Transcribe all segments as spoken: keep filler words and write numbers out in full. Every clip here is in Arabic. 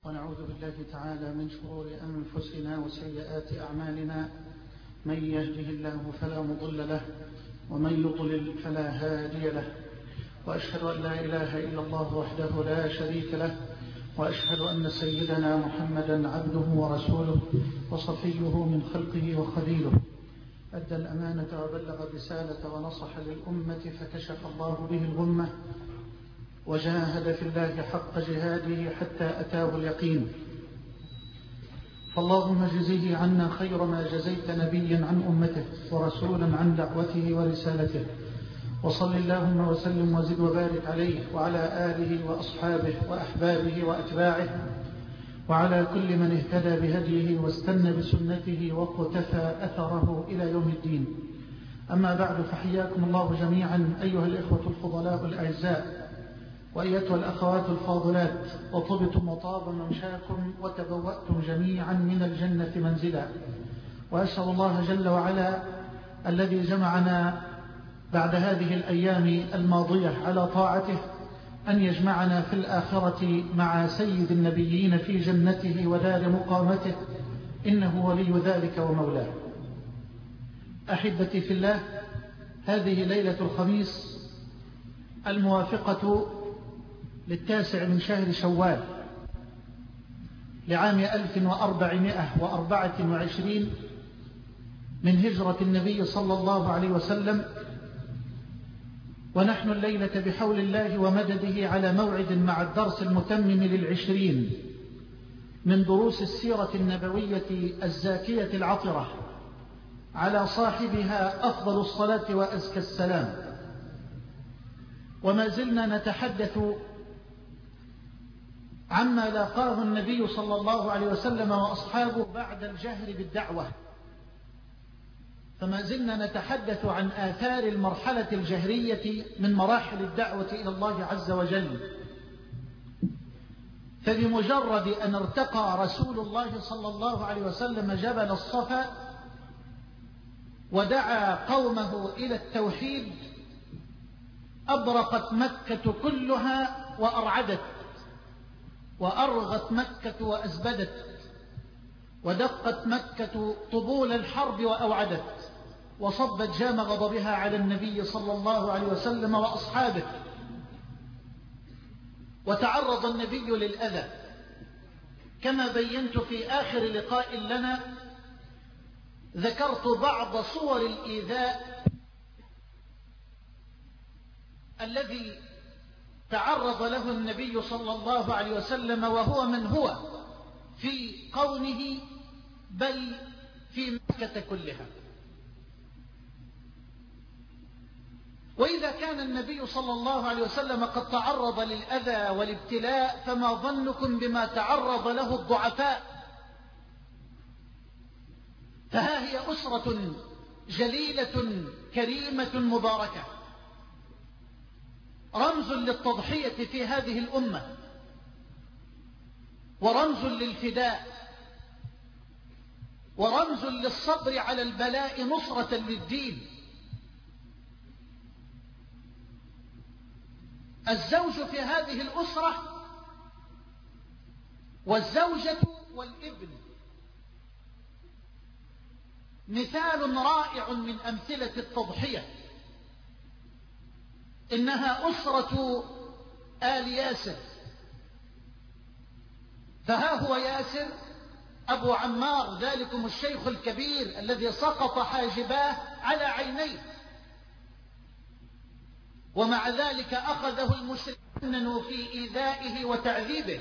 ونعوذ بالله تعالى من شرور أنفسنا وسيئات أعمالنا، من يهده الله فلا مضل له ومن يضلل فلا هادي له، وأشهد أن لا إله إلا الله وحده لا شريك له، وأشهد أن سيدنا محمدا عبده ورسوله وصفيه من خلقه وخليله، أدى الأمانة وبلغ الرسالة ونصح للأمة فكشف الله به الغمة، وجاهد في الله حق جهاده حتى أتاه اليقين. فاللهم اجزه عنا خير ما جزيت نبيا عن أمته ورسولا عن دعوته ورسالته، وصل اللهم وسلم وزد وبارك عليه وعلى آله وأصحابه وأحبابه وأتباعه وعلى كل من اهتدى بهديه واستنى بسنته واقتفى أثره إلى يوم الدين. أما بعد، فحياكم الله جميعا أيها الإخوة الفضلاء الأعزاء وأيتها الأخوات الفاضلات، وطبتم وطاب ممشاكم وتبوأتم جميعا من الجنة منزلا. وأسأل الله جل وعلا الذي جمعنا بعد هذه الأيام الماضية على طاعته أن يجمعنا في الآخرة مع سيد النبيين في جنته ودار مقامته، إنه ولي ذلك ومولاه. أحبتي في الله، هذه ليلة الخميس الموافقة للتاسع من شهر شوال لعام ألف وأربعمائة وأربعة وعشرين من هجرة النبي صلى الله عليه وسلم، ونحن الليلة بحول الله ومدده على موعد مع الدرس المتمم للعشرين من دروس السيرة النبوية الزاكية العطرة، على صاحبها أفضل الصلاة وأزكى السلام. وما زلنا نتحدث عما لاقاه النبي صلى الله عليه وسلم وأصحابه بعد الجهر بالدعوة، فما زلنا نتحدث عن آثار المرحلة الجهرية من مراحل الدعوة إلى الله عز وجل. فبمجرد أن ارتقى رسول الله صلى الله عليه وسلم جبل الصفا ودعا قومه إلى التوحيد، أبرقت مكة كلها وأرعدت، وأرغت مكة وأزبدت، ودقت مكة طبول الحرب وأوعدت، وصبت جام غضبها على النبي صلى الله عليه وسلم وأصحابه. وتعرض النبي للأذى كما بينت في آخر لقاء لنا. ذكرت بعض صور الإيذاء الذي تعرض له النبي صلى الله عليه وسلم وهو من هو في قومه بل في مكة كلها. وإذا كان النبي صلى الله عليه وسلم قد تعرض للأذى والابتلاء، فما ظنكم بما تعرض له الضعفاء؟ فها هي أسرة جليلة كريمة مباركة، رمز للتضحية في هذه الأمة، ورمز للفداء، ورمز للصبر على البلاء نصرة للدين. الزوج في هذه الأسرة والزوجة والابن مثال رائع من أمثلة التضحية. إنها أسرة آل ياسر، فها هو ياسر أبو عمار، ذلكم الشيخ الكبير الذي سقط حاجباه على عينيه، ومع ذلك أخذه المشركون في إيذائه وتعذيبه.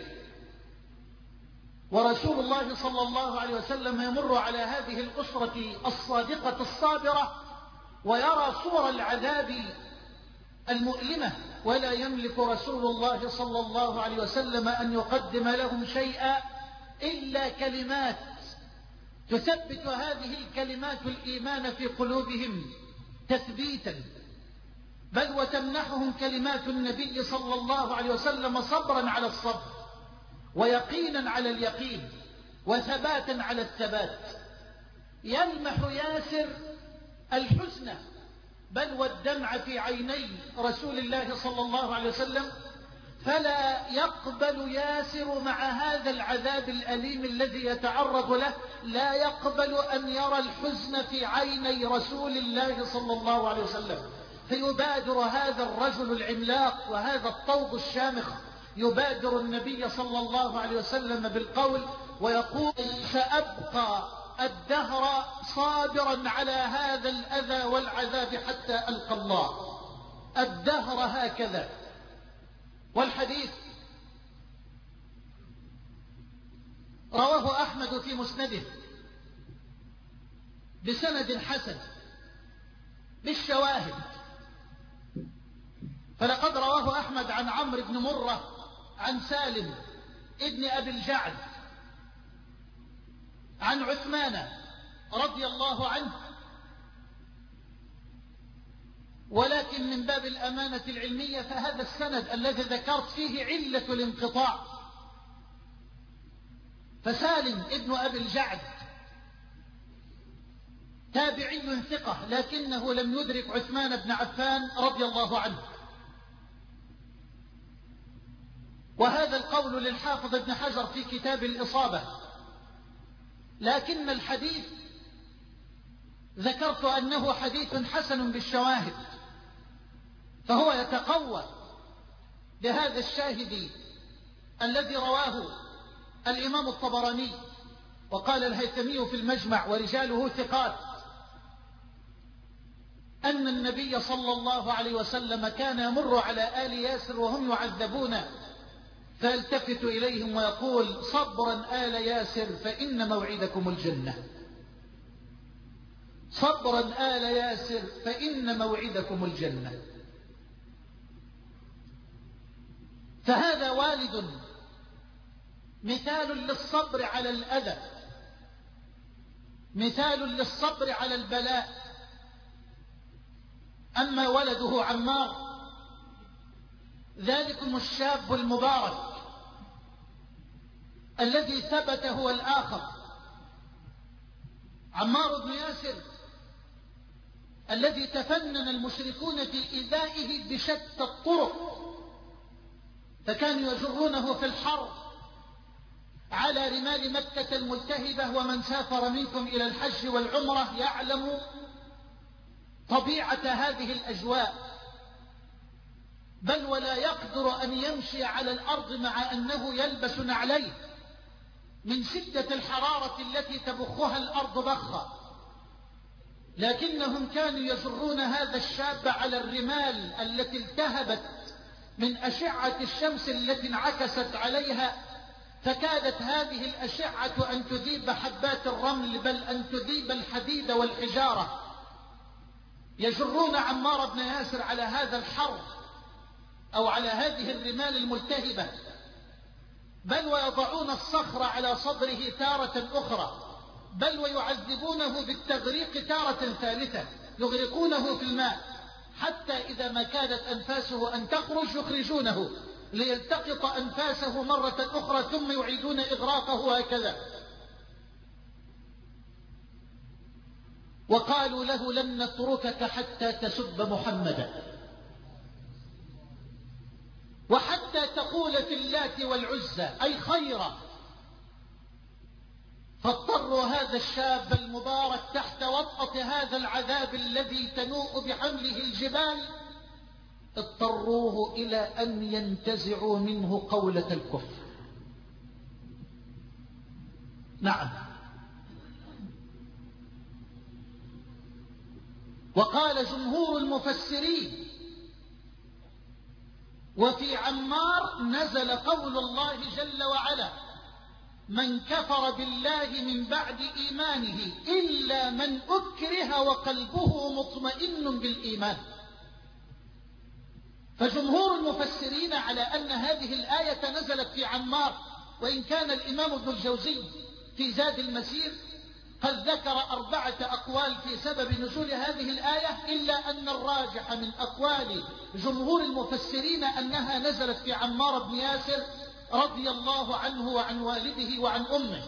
ورسول الله صلى الله عليه وسلم يمر على هذه الأسرة الصادقة الصابرة ويرى صور العذاب المؤلمة، ولا يملك رسول الله صلى الله عليه وسلم أن يقدم لهم شيئا إلا كلمات تثبت هذه الكلمات الإيمان في قلوبهم تثبيتا، بل وتمنحهم كلمات النبي صلى الله عليه وسلم صبرا على الصبر، ويقينا على اليقين، وثباتا على الثبات. يلمح ياسر الحزن بل والدمع في عيني رسول الله صلى الله عليه وسلم، فلا يقبل ياسر مع هذا العذاب الأليم الذي يتعرض له، لا يقبل أن يرى الحزن في عيني رسول الله صلى الله عليه وسلم. فيبادر هذا الرجل العملاق وهذا الطوب الشامخ، يبادر النبي صلى الله عليه وسلم بالقول ويقول: سأبقى الدهر صابرا على هذا الأذى والعذاب حتى ألقى الله. الدهر هكذا. والحديث رواه أحمد في مسنده بسند حسن بالشواهد. فلقد رواه أحمد عن عمرو بن مرة عن سالم ابن أبي الجعد عن عثمان رضي الله عنه، ولكن من باب الأمانة العلمية فهذا السند الذي ذكرت فيه علة الانقطاع. فسالم ابن أبي الجعد تابعي ثقة، لكنه لم يدرك عثمان بن عفان رضي الله عنه. وهذا القول للحافظ ابن حجر في كتاب الإصابة، لكن الحديث ذكرت أنه حديث حسن بالشواهد، فهو يتقوى بهذا الشاهد الذي رواه الإمام الطبراني. وقال الهيثمي في المجمع ورجاله ثقات أن النبي صلى الله عليه وسلم كان يمر على آل ياسر وهم يعذبون فيلتفت إليهم ويقول: صبرا آل ياسر فإن موعدكم الجنة. صبرا آل ياسر فإن موعدكم الجنة. فهذا والد مثال للصبر على الأذى، مثال للصبر على البلاء. أما ولده عمار ذلكم الشاب المبارك الذي ثبت هو الآخر، عمار بن ياسر الذي تفنن المشركون في إيذائه بشتى الطرق، فكانوا يجرونه في الحرب على رمال مكة الملتهبة. ومن سافر منكم إلى الحج والعمرة يعلم طبيعة هذه الأجواء، بل ولا يقدر أن يمشي على الأرض مع أنه يلبس نعليه من شدة الحرارة التي تبخها الأرض بخا. لكنهم كانوا يجرون هذا الشاب على الرمال التي التهبت من أشعة الشمس التي انعكست عليها، فكادت هذه الأشعة أن تذيب حبات الرمل، بل أن تذيب الحديد والحجارة. يجرون عمار بن ياسر على هذا الحر أو على هذه الرمال الملتهبة، بل ويضعون الصخر على صدره تارة أخرى، بل ويعذبونه بالتغريق تارة ثالثة، يغرقونه في الماء حتى إذا ما كادت أنفاسه أن تخرج يخرجونه ليلتقط أنفاسه مرة أخرى ثم يعيدون إغراقه هكذا. وقالوا له: لن نتركك حتى تسب محمدا وحتى تقول في اللات والعزى أي خيرا. فاضطروا هذا الشاب المبارك تحت وطأة هذا العذاب الذي تنوء بحمله الجبال، اضطروه إلى أن ينتزعوا منه قولة الكفر. نعم. وقال جمهور المفسرين: وفي عمار نزل قول الله جل وعلا: من كفر بالله من بعد إيمانه إلا من أكره وقلبه مطمئن بالإيمان. فجمهور المفسرين على أن هذه الآية نزلت في عمار، وإن كان الإمام ابن الجوزي في زاد المسير قد ذكر أربعة أقوال في سبب نزول هذه الآية، إلا أن الراجح من أقوال جمهور المفسرين أنها نزلت في عمار بن ياسر رضي الله عنه وعن والده وعن أمه.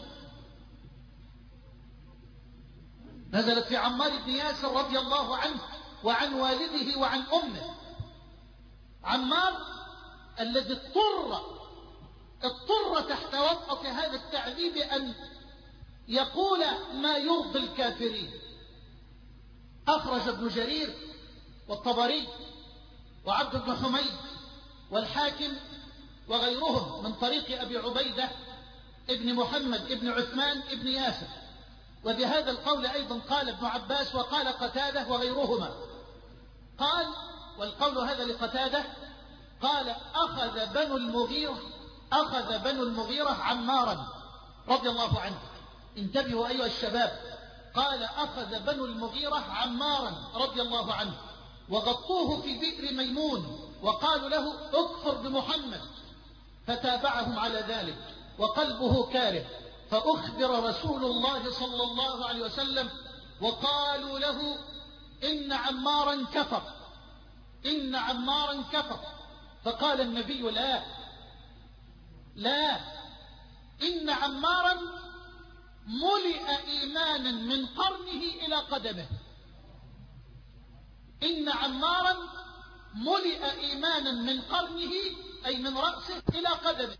نزلت في عمار بن ياسر رضي الله عنه وعن والده وعن أمه. عمار الذي اضطر اضطر تحت وطأة هذا التعذيب أن يقول ما يرضي الكافرين. أخرج ابن جرير والطبري وعبد بن حميد والحاكم وغيرهم من طريق أبي عبيدة ابن محمد ابن عثمان ابن ياسر. وبهذا القول أيضا قال ابن عباس وقال قتادة وغيرهما. قال، والقول هذا لقتادة، قال أخذ بنو المغيرة أخذ بنو المغيرة عمارا رضي الله عنه. انتبهوا أيها الشباب، قال أخذ بنو المغيرة عمارا رضي الله عنه وغطوه في بئر ميمون وقالوا له اكفر بمحمد، فتابعهم على ذلك وقلبه كاره، فأخبر رسول الله صلى الله عليه وسلم وقالوا له إن عمارا كفر إن عمارا كفر. فقال النبي لا لا إن عمارا ملئ إيمانا من قرنه إلى قدمه إن عمارا ملئ إيمانا من قرنه أي من رأسه إلى قدمه،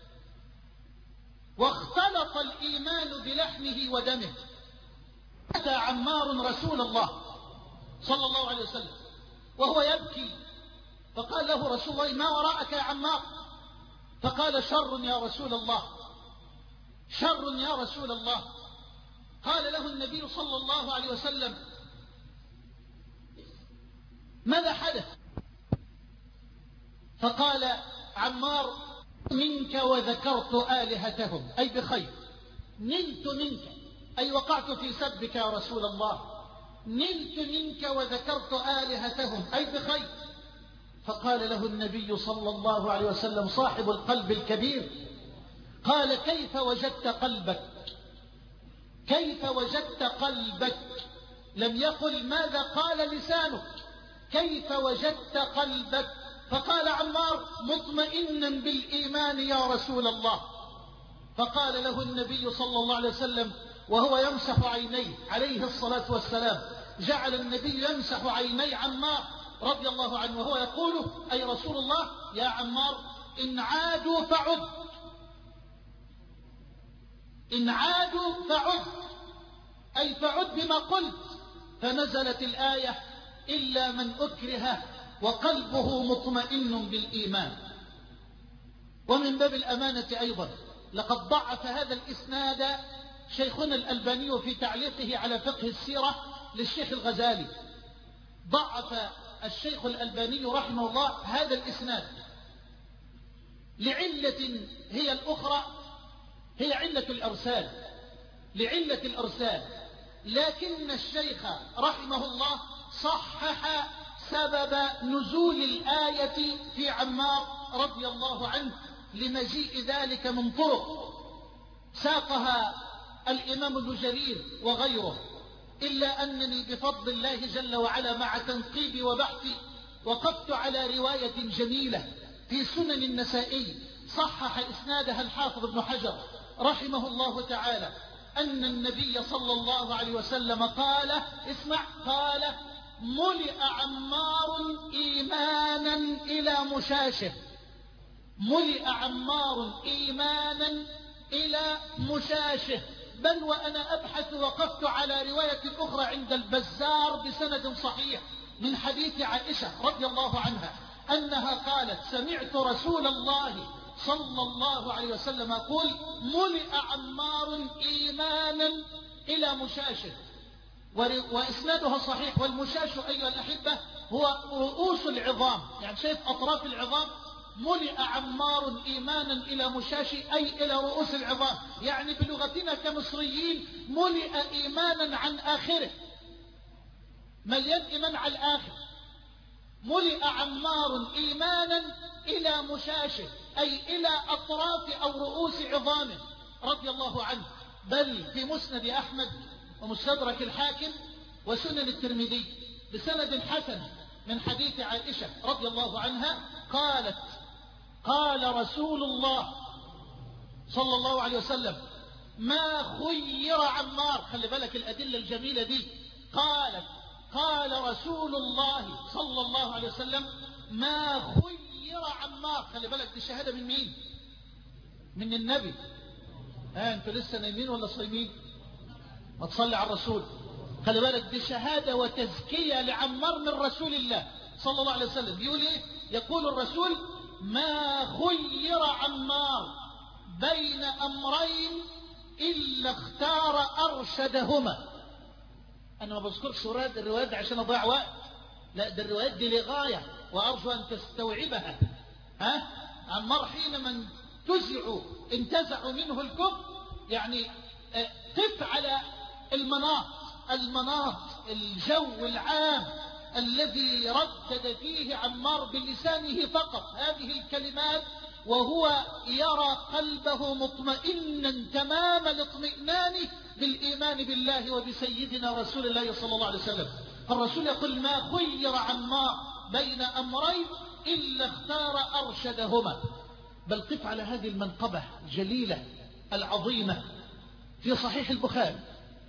واختلط الإيمان بلحمه ودمه. أتى عمار رسول الله صلى الله عليه وسلم وهو يبكي، فقال له رسول الله ما وراءك يا عمار؟ فقال شر يا رسول الله شر يا رسول الله. قال له النبي صلى الله عليه وسلم ماذا حدث؟ فقال عمار منك وذكرت آلهتهم، أي بخير. نلت منك أي وقعت في سبك يا رسول الله، نلت منك وذكرت آلهتهم أي بخير. فقال له النبي صلى الله عليه وسلم صاحب القلب الكبير، قال كيف وجدت قلبك كيف وجدت قلبك لم يقل ماذا قال لسانك، كيف وجدت قلبك؟ فقال عمار مطمئنا بالإيمان يا رسول الله. فقال له النبي صلى الله عليه وسلم وهو يمسح عينيه عليه الصلاة والسلام، جعل النبي يمسح عيني عمار رضي الله عنه وهو يقول أي رسول الله يا عمار إن عادوا فعد إن عادوا فعد أي فعد بما قلت. فنزلت الآية إلا من أكره وقلبه مطمئن بالإيمان. ومن باب الأمانة أيضا لقد ضعف هذا الإسناد شيخنا الألباني في تعليقه على فقه السيرة للشيخ الغزالي. ضعف الشيخ الألباني رحمه الله هذا الإسناد لعلة هي الأخرى، هي علة الإرسال لعلة الإرسال لكن الشيخ رحمه الله صحح سبب نزول الآية في عمار رضي الله عنه لمجيء ذلك من طرق ساقها الإمام ابن جرير وغيره، إلا أنني بفضل الله جل وعلا مع تنقيبي وبحثي وقفت على رواية جميلة في سنن النسائي صحح إسنادها الحافظ ابن حجر رحمه الله تعالى أن النبي صلى الله عليه وسلم قال اسمع قال ملئ عمار إيمانا إلى مشاشه ملئ عمار إيمانا إلى مشاشه. بل وأنا أبحث وقفت على رواية أخرى عند البزار بسند صحيح من حديث عائشة رضي الله عنها أنها قالت سمعت رسول الله صلى الله عليه وسلم يقول ملئ عمار إيمانا إلى مشاشه، وإسنادها صحيح. والمشاش أيها الأحبة هو رؤوس العظام، يعني شايف أطراف العظام. ملئ عمار إيمانا إلى مشاشي أي إلى رؤوس العظام، يعني بلغتنا كمصريين ملئ إيمانا عن آخره، مليان إيمان على الآخر. ملئ عمار إيمانا إلى مشاشه أي إلى أطراف أو رؤوس عظامه رضي الله عنه. بل في مسند أحمد ومستدرك الحاكم وسنن الترمذي بسند حسن من حديث عائشة رضي الله عنها قالت قال رسول الله صلى الله عليه وسلم ما خير عمار، خلي بالك الأدلة الجميلة دي، قالت قال رسول الله صلى الله عليه وسلم ما خير عمار. خلي بالك دي شهادة من مين؟ من النبي. ها انتوا لسه نايمين ولا صايمين؟ ما تصلي على الرسول. خلي بالك دي شهادة وتزكية لعمار من رسول الله صلى الله عليه وسلم. بيقول ايه؟ يقول الرسول: ما خير عمار بين امرين الا اختار ارشدهما. انا ما بذكرش الروايات دي عشان اضيع وقت، لا ده الروايات دي لغاية وارجو ان تستوعبها. ها عمار حينما انتزعوا انتزعوا منه الكفر، يعني قف على المناط المناط الجو العام الذي ردد فيه عمار بلسانه فقط هذه الكلمات، وهو يرى قلبه مطمئنا تمام الاطمئنان بالإيمان بالله وبسيدنا رسول الله صلى الله عليه وسلم. الرسول يقول: ما خير عمار بين أمرين إلا اختار أرشدهما. بل قف على هذه المنقبة الجليلة العظيمة في صحيح البخاري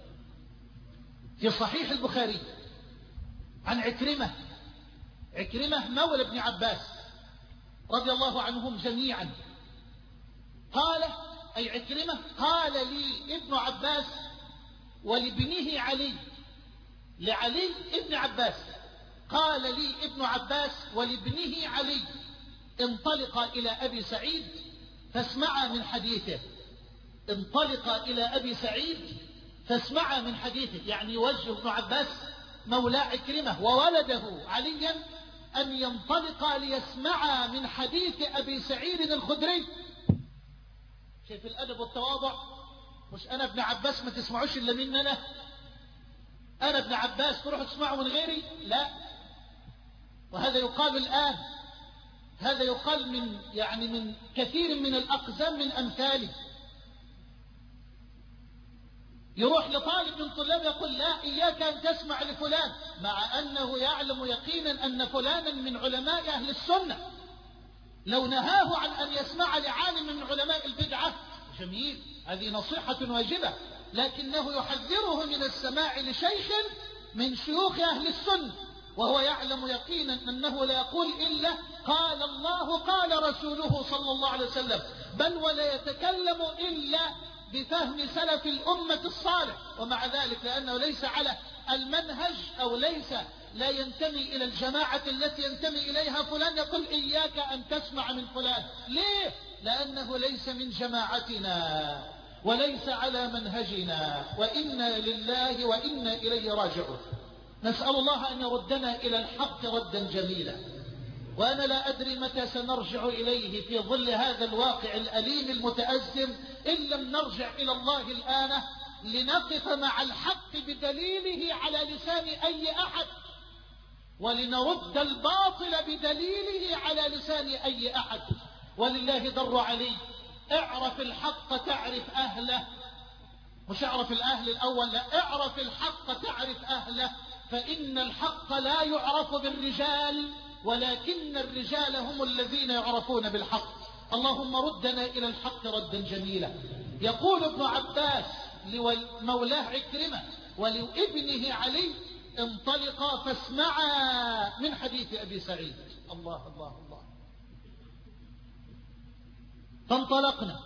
في صحيح البخاري عن عكرمة عكرمة مولى ابن عباس رضي الله عنهم جميعا. قال أي عكرمة قال لي ابن عباس ولابنه علي لعلي ابن عباس قال لي ابن عباس ولابنه علي: انطلق إلى أبي سعيد فاسمع من حديثه. انطلق إلى أبي سعيد فاسمع من حديثه، يعني يوجه ابن عباس مولى عكرمة وولده عليا أن ينطلق ليسمع من حديث أبي سعيد الخدري. شايف الأدب والتواضع؟ مش أنا ابن عباس ما تسمعوش إلا مني أنا أنا ابن عباس تروحوا تسمعوا من غيري؟ لا. وهذا يقال الآن، هذا يقال من يعني من كثير من الأقزام من أمثاله. يروح لطالب من طلاب يقول: لا، إياك أن تسمع لفلان، مع أنه يعلم يقينا أن فلانا من علماء أهل السنة. لو نهاه عن أن يسمع لعالم من علماء البدعة جميل، هذه نصيحة واجبة، لكنه يحذره من السماع لشيخ من شيوخ أهل السنة وهو يعلم يقينا أنه لا يقول إلا قال الله قال رسوله صلى الله عليه وسلم، بل ولا يتكلم إلا بفهم سلف الأمة الصالح. ومع ذلك لأنه ليس على المنهج أو ليس لا ينتمي إلى الجماعة التي ينتمي إليها فلان يقول: إياك أن تسمع من فلان. ليه؟ لأنه ليس من جماعتنا وليس على منهجنا، وإنا لله وإنا إليه راجعون. نسأل الله أن يردنا إلى الحق ردا جميلا. وأنا لا أدري متى سنرجع إليه في ظل هذا الواقع الأليم المتأزم، إن لم نرجع إلى الله الآن لنقف مع الحق بدليله على لسان أي أحد، ولنرد الباطل بدليله على لسان أي أحد. ولله در علي: اعرف الحق تعرف أهله، مش اعرف الأهل الأول، لا، اعرف الحق تعرف أهله، فإن الحق لا يعرف بالرجال ولكن الرجال هم الذين يعرفون بالحق. اللهم ردنا إلى الحق ردا جميلا. يقول ابن عباس لمولاه عكرمة ولابنه علي: انطلقا فاسمعا من حديث أبي سعيد. الله الله الله. فانطلقنا.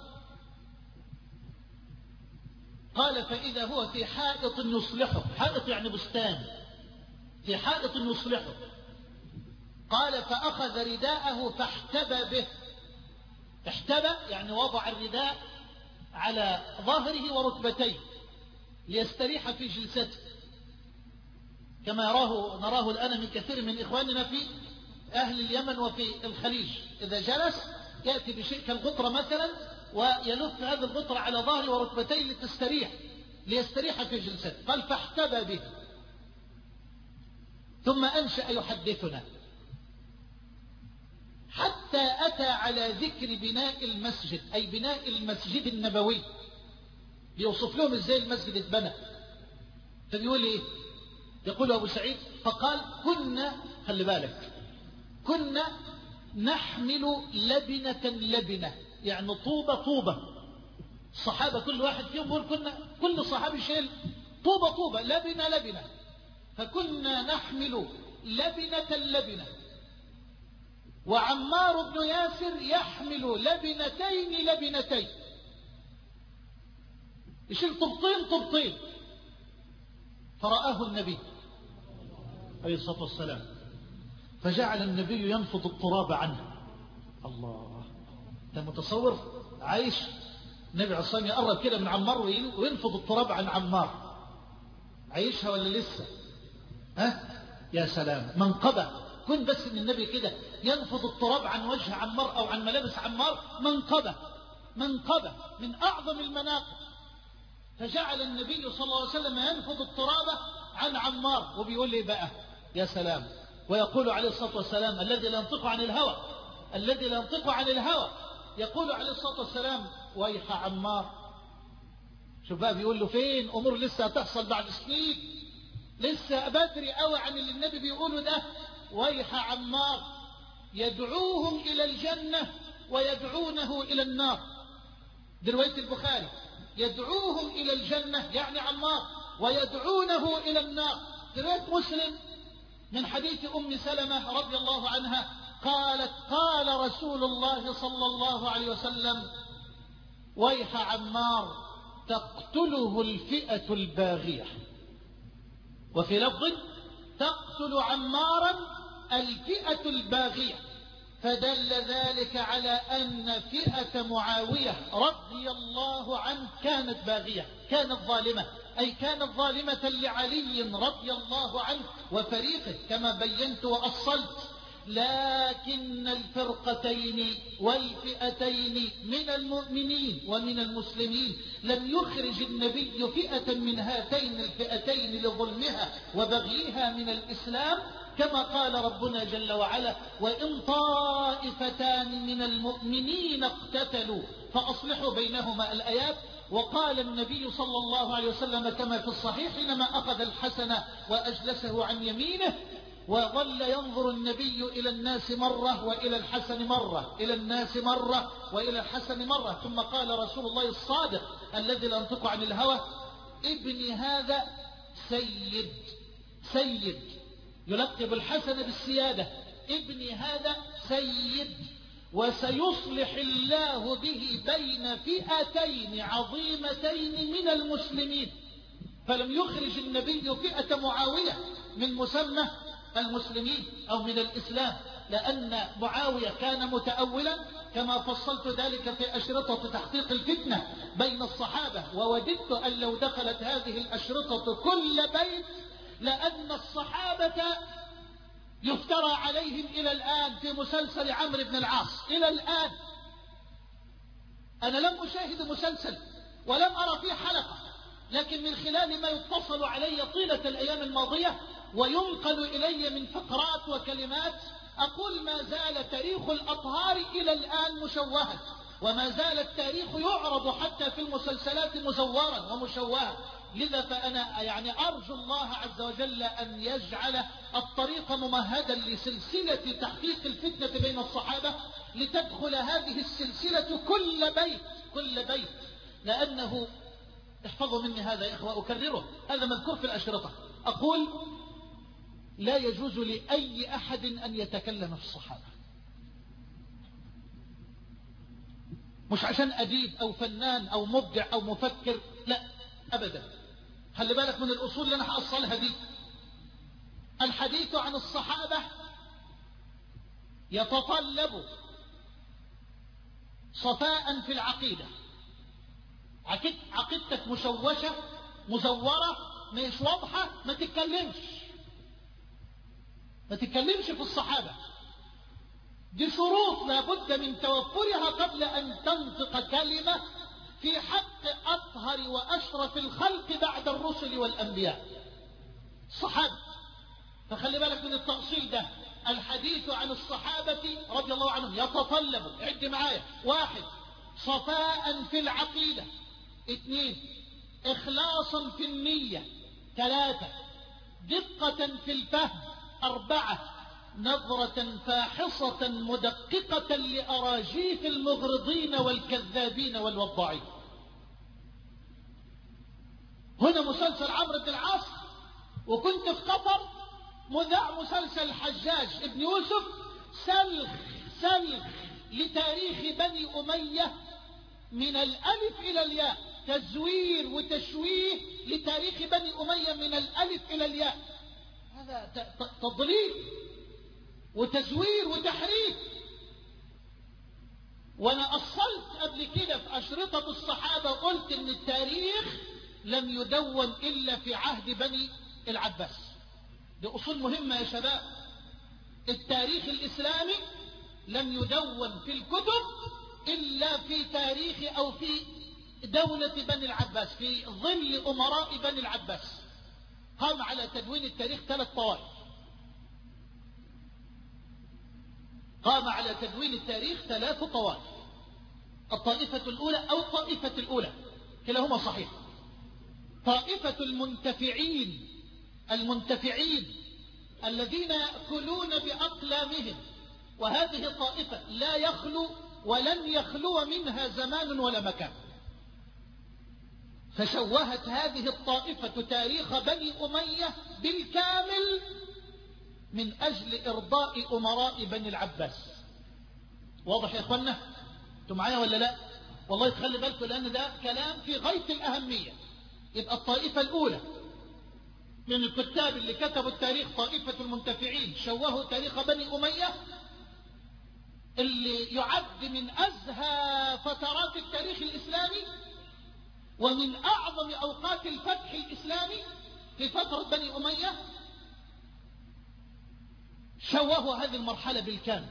قال: فإذا هو في حائط يصلحه، حائط يعني بستان، في حائط يصلحه. قال: فأخذ رداءه فاحتبى به. احتبى يعني وضع الرداء على ظهره وركبتيه ليستريح في جلسته، كما يراه نراه الآن من كثير من إخواننا في أهل اليمن وفي الخليج. إذا جلس يأتي بشيء كالغطرة مثلا ويلف هذا الغطرة على ظهره وركبتيه لتستريح ليستريح في جلسته. قال: فاحتبى به. ثم أنشأ يحدثنا حتى أتى على ذكر بناء المسجد، أي بناء المسجد النبوي. بيوصف لهم إزاي المسجد اتبنى. فبيقول إيه؟ يقول أبو سعيد: فقال: كنا، خلي بالك، كنا نحمل لبنة لبنة، يعني طوبة طوبة. الصحابة كل واحد فيهم يقول كنا، كل صحابي شيل طوبة طوبة، لبنة لبنة. فكنا نحمل لبنة لبنة وعمار بن ياسر يحمل لبنتين لبنتين، يشيل طبطين طبطين. فرآه النبي عليه الصلاة والسلام فجعل النبي ينفض التراب عنه. الله، انت متصور عايش النبي عليه الصلاة والسلام يقرب كده من عمار وينفض التراب عن عمار؟ عايشها ولا لسه؟ ها يا سلام، منقبة. كن بس ان النبي كده ينفض التراب عن وجه عمار او عن ملابس عمار، منقبة منقبة من اعظم المناقب. فجعل النبي صلى الله عليه وسلم ينفض التراب عن عمار، وبيقول لي بقى يا سلام، ويقول عليه الصلاة والسلام الذي لا ينطق عن الهوى، الذي لا ينطق عن الهوى، يقول عليه الصلاة والسلام ويح عمار. شوف بقى بيقول له فين امور لسه هتحصل بعد سنين، لسه بدري قوي عن اللي النبي بيقوله ده. ويح عمار، يدعوهم الى الجنة ويدعونه الى النار. دي رواية البخاري، يدعوهم الى الجنة يعني عمار، ويدعونه الى النار. دي رواية مسلم من حديث ام سلمة رضي الله عنها قالت قال رسول الله صلى الله عليه وسلم ويح عمار تقتله الفئة الباغية، وفي لفظ تقتل عمارا الفئة الباغية. فدل ذلك على أن فئة معاوية رضي الله عنه كانت باغية، كانت ظالمة، أي كانت ظالمة لعلي رضي الله عنه وفريقه كما بينت وأصلت. لكن الفرقتين والفئتين من المؤمنين ومن المسلمين لم يخرج النبي فئة من هاتين الفئتين لظلمها وبغيها من الإسلام، كما قال ربنا جل وعلا وإن طائفتان من المؤمنين اقتتلوا فأصلحوا بينهما الآيات. وقال النبي صلى الله عليه وسلم كما في الصحيح حينما أخذ الحسن وأجلسه عن يمينه وظل ينظر النبي إلى الناس مرة وإلى الحسن مرة، إلى الناس مرة وإلى الحسن مرة، ثم قال رسول الله الصادق الذي لا ينطق عن الهوى ابني هذا سيد، سيد يلقب الحسن بالسيادة، ابني هذا سيد وسيصلح الله به بين فئتين عظيمتين من المسلمين. فلم يخرج النبي فئة معاوية من مسمى المسلمين أو من الإسلام، لأن معاوية كان متأولا كما فصلت ذلك في أشرطة تحقيق الفتنة بين الصحابة. ووددت أن لو دخلت هذه الأشرطة كل بيت، لأن الصحابة يفترى عليهم إلى الآن في مسلسل عمرو بن العاص. إلى الآن أنا لم أشاهد مسلسل ولم أرى فيه حلقة، لكن من خلال ما يتصل علي طيلة الأيام الماضية وينقل إلي من فقرات وكلمات أقول ما زال تاريخ الأطهار إلى الآن مشوها، وما زال التاريخ يعرض حتى في المسلسلات مزورا ومشوها. لذا فأنا يعني أرجو الله عز وجل أن يجعل الطريق ممهدا لسلسلة تحقيق الفتنة بين الصحابة، لتدخل هذه السلسلة كل بيت كل بيت، لأنه احفظوا مني هذا يا إخوة أكرره، هذا مذكور في الأشرطة. أقول لا يجوز لأي أحد أن يتكلم في الصحابة، مش عشان أديب أو فنان أو مبدع أو مفكر، لا أبدا. خلي بالك من الأصول اللي أنا هأصلها دي. الحديث عن الصحابة يتطلب صفاء في العقيدة. عقيدتك مشوشة مزورة مش واضحة ما تتكلمش ما تتكلمش في الصحابة. دي شروط لابد من توفرها قبل أن تنطق كلمة في حق أطهر وأشرف الخلق بعد الرسل والأنبياء، الصحابة. فخلي بالك من التأصيل ده. الحديث عن الصحابة رضي الله عنهم يتطلب، عد معايا، واحد صفاء في العقيدة، اثنين إخلاصا في النية، ثلاثة دقة في الفهم، أربعة نظرة فاحصة مدققة لأراجيف المغرضين والكذابين والوضاعين. هنا مسلسل عمرو بن العاص، وكنت في قطر مذاع مسلسل الحجاج ابن يوسف، سلخ سلخ لتاريخ بني أمية من الألف إلى الياء، تزوير وتشويه لتاريخ بني أمية من الألف إلى الياء. هذا تضليل وتزوير وتحريف. وأنا أصلت قبل كده في أشرطة الصحابة قلت إن التاريخ لم يدون إلا في عهد بني العباس. دي أصول مهمة يا شباب. التاريخ الإسلامي لم يدون في الكتب إلا في تاريخ أو في دولة بني العباس، في ظل أمراء بني العباس. قام على تدوين التاريخ ثلاث طوائف. قام على تدوين التاريخ ثلاث طوائف. الطائفة الأولى أو الطائفة الأولى كلاهما صحيح، طائفة المنتفعين المنتفعين الذين يأكلون بأقلامهم، وهذه الطائفة لا يخلو ولن يخلو منها زمان ولا مكان. فشوهت هذه الطائفة تاريخ بني أمية بالكامل من أجل إرضاء أمراء بني العباس. واضح يا إخوانا؟ أنتم معايا ولا لا؟ والله تخلي بالكم لأن ده كلام في غاية الأهمية. يبقى الطائفة الأولى من الكتاب اللي كتبوا التاريخ طائفة المنتفعين، شوهوا تاريخ بني أمية اللي يعد من أزهى فترات التاريخ الإسلامي ومن أعظم أوقات الفتح الإسلامي في فترة بني أمية. شوهوا هذه المرحلة بالكامل.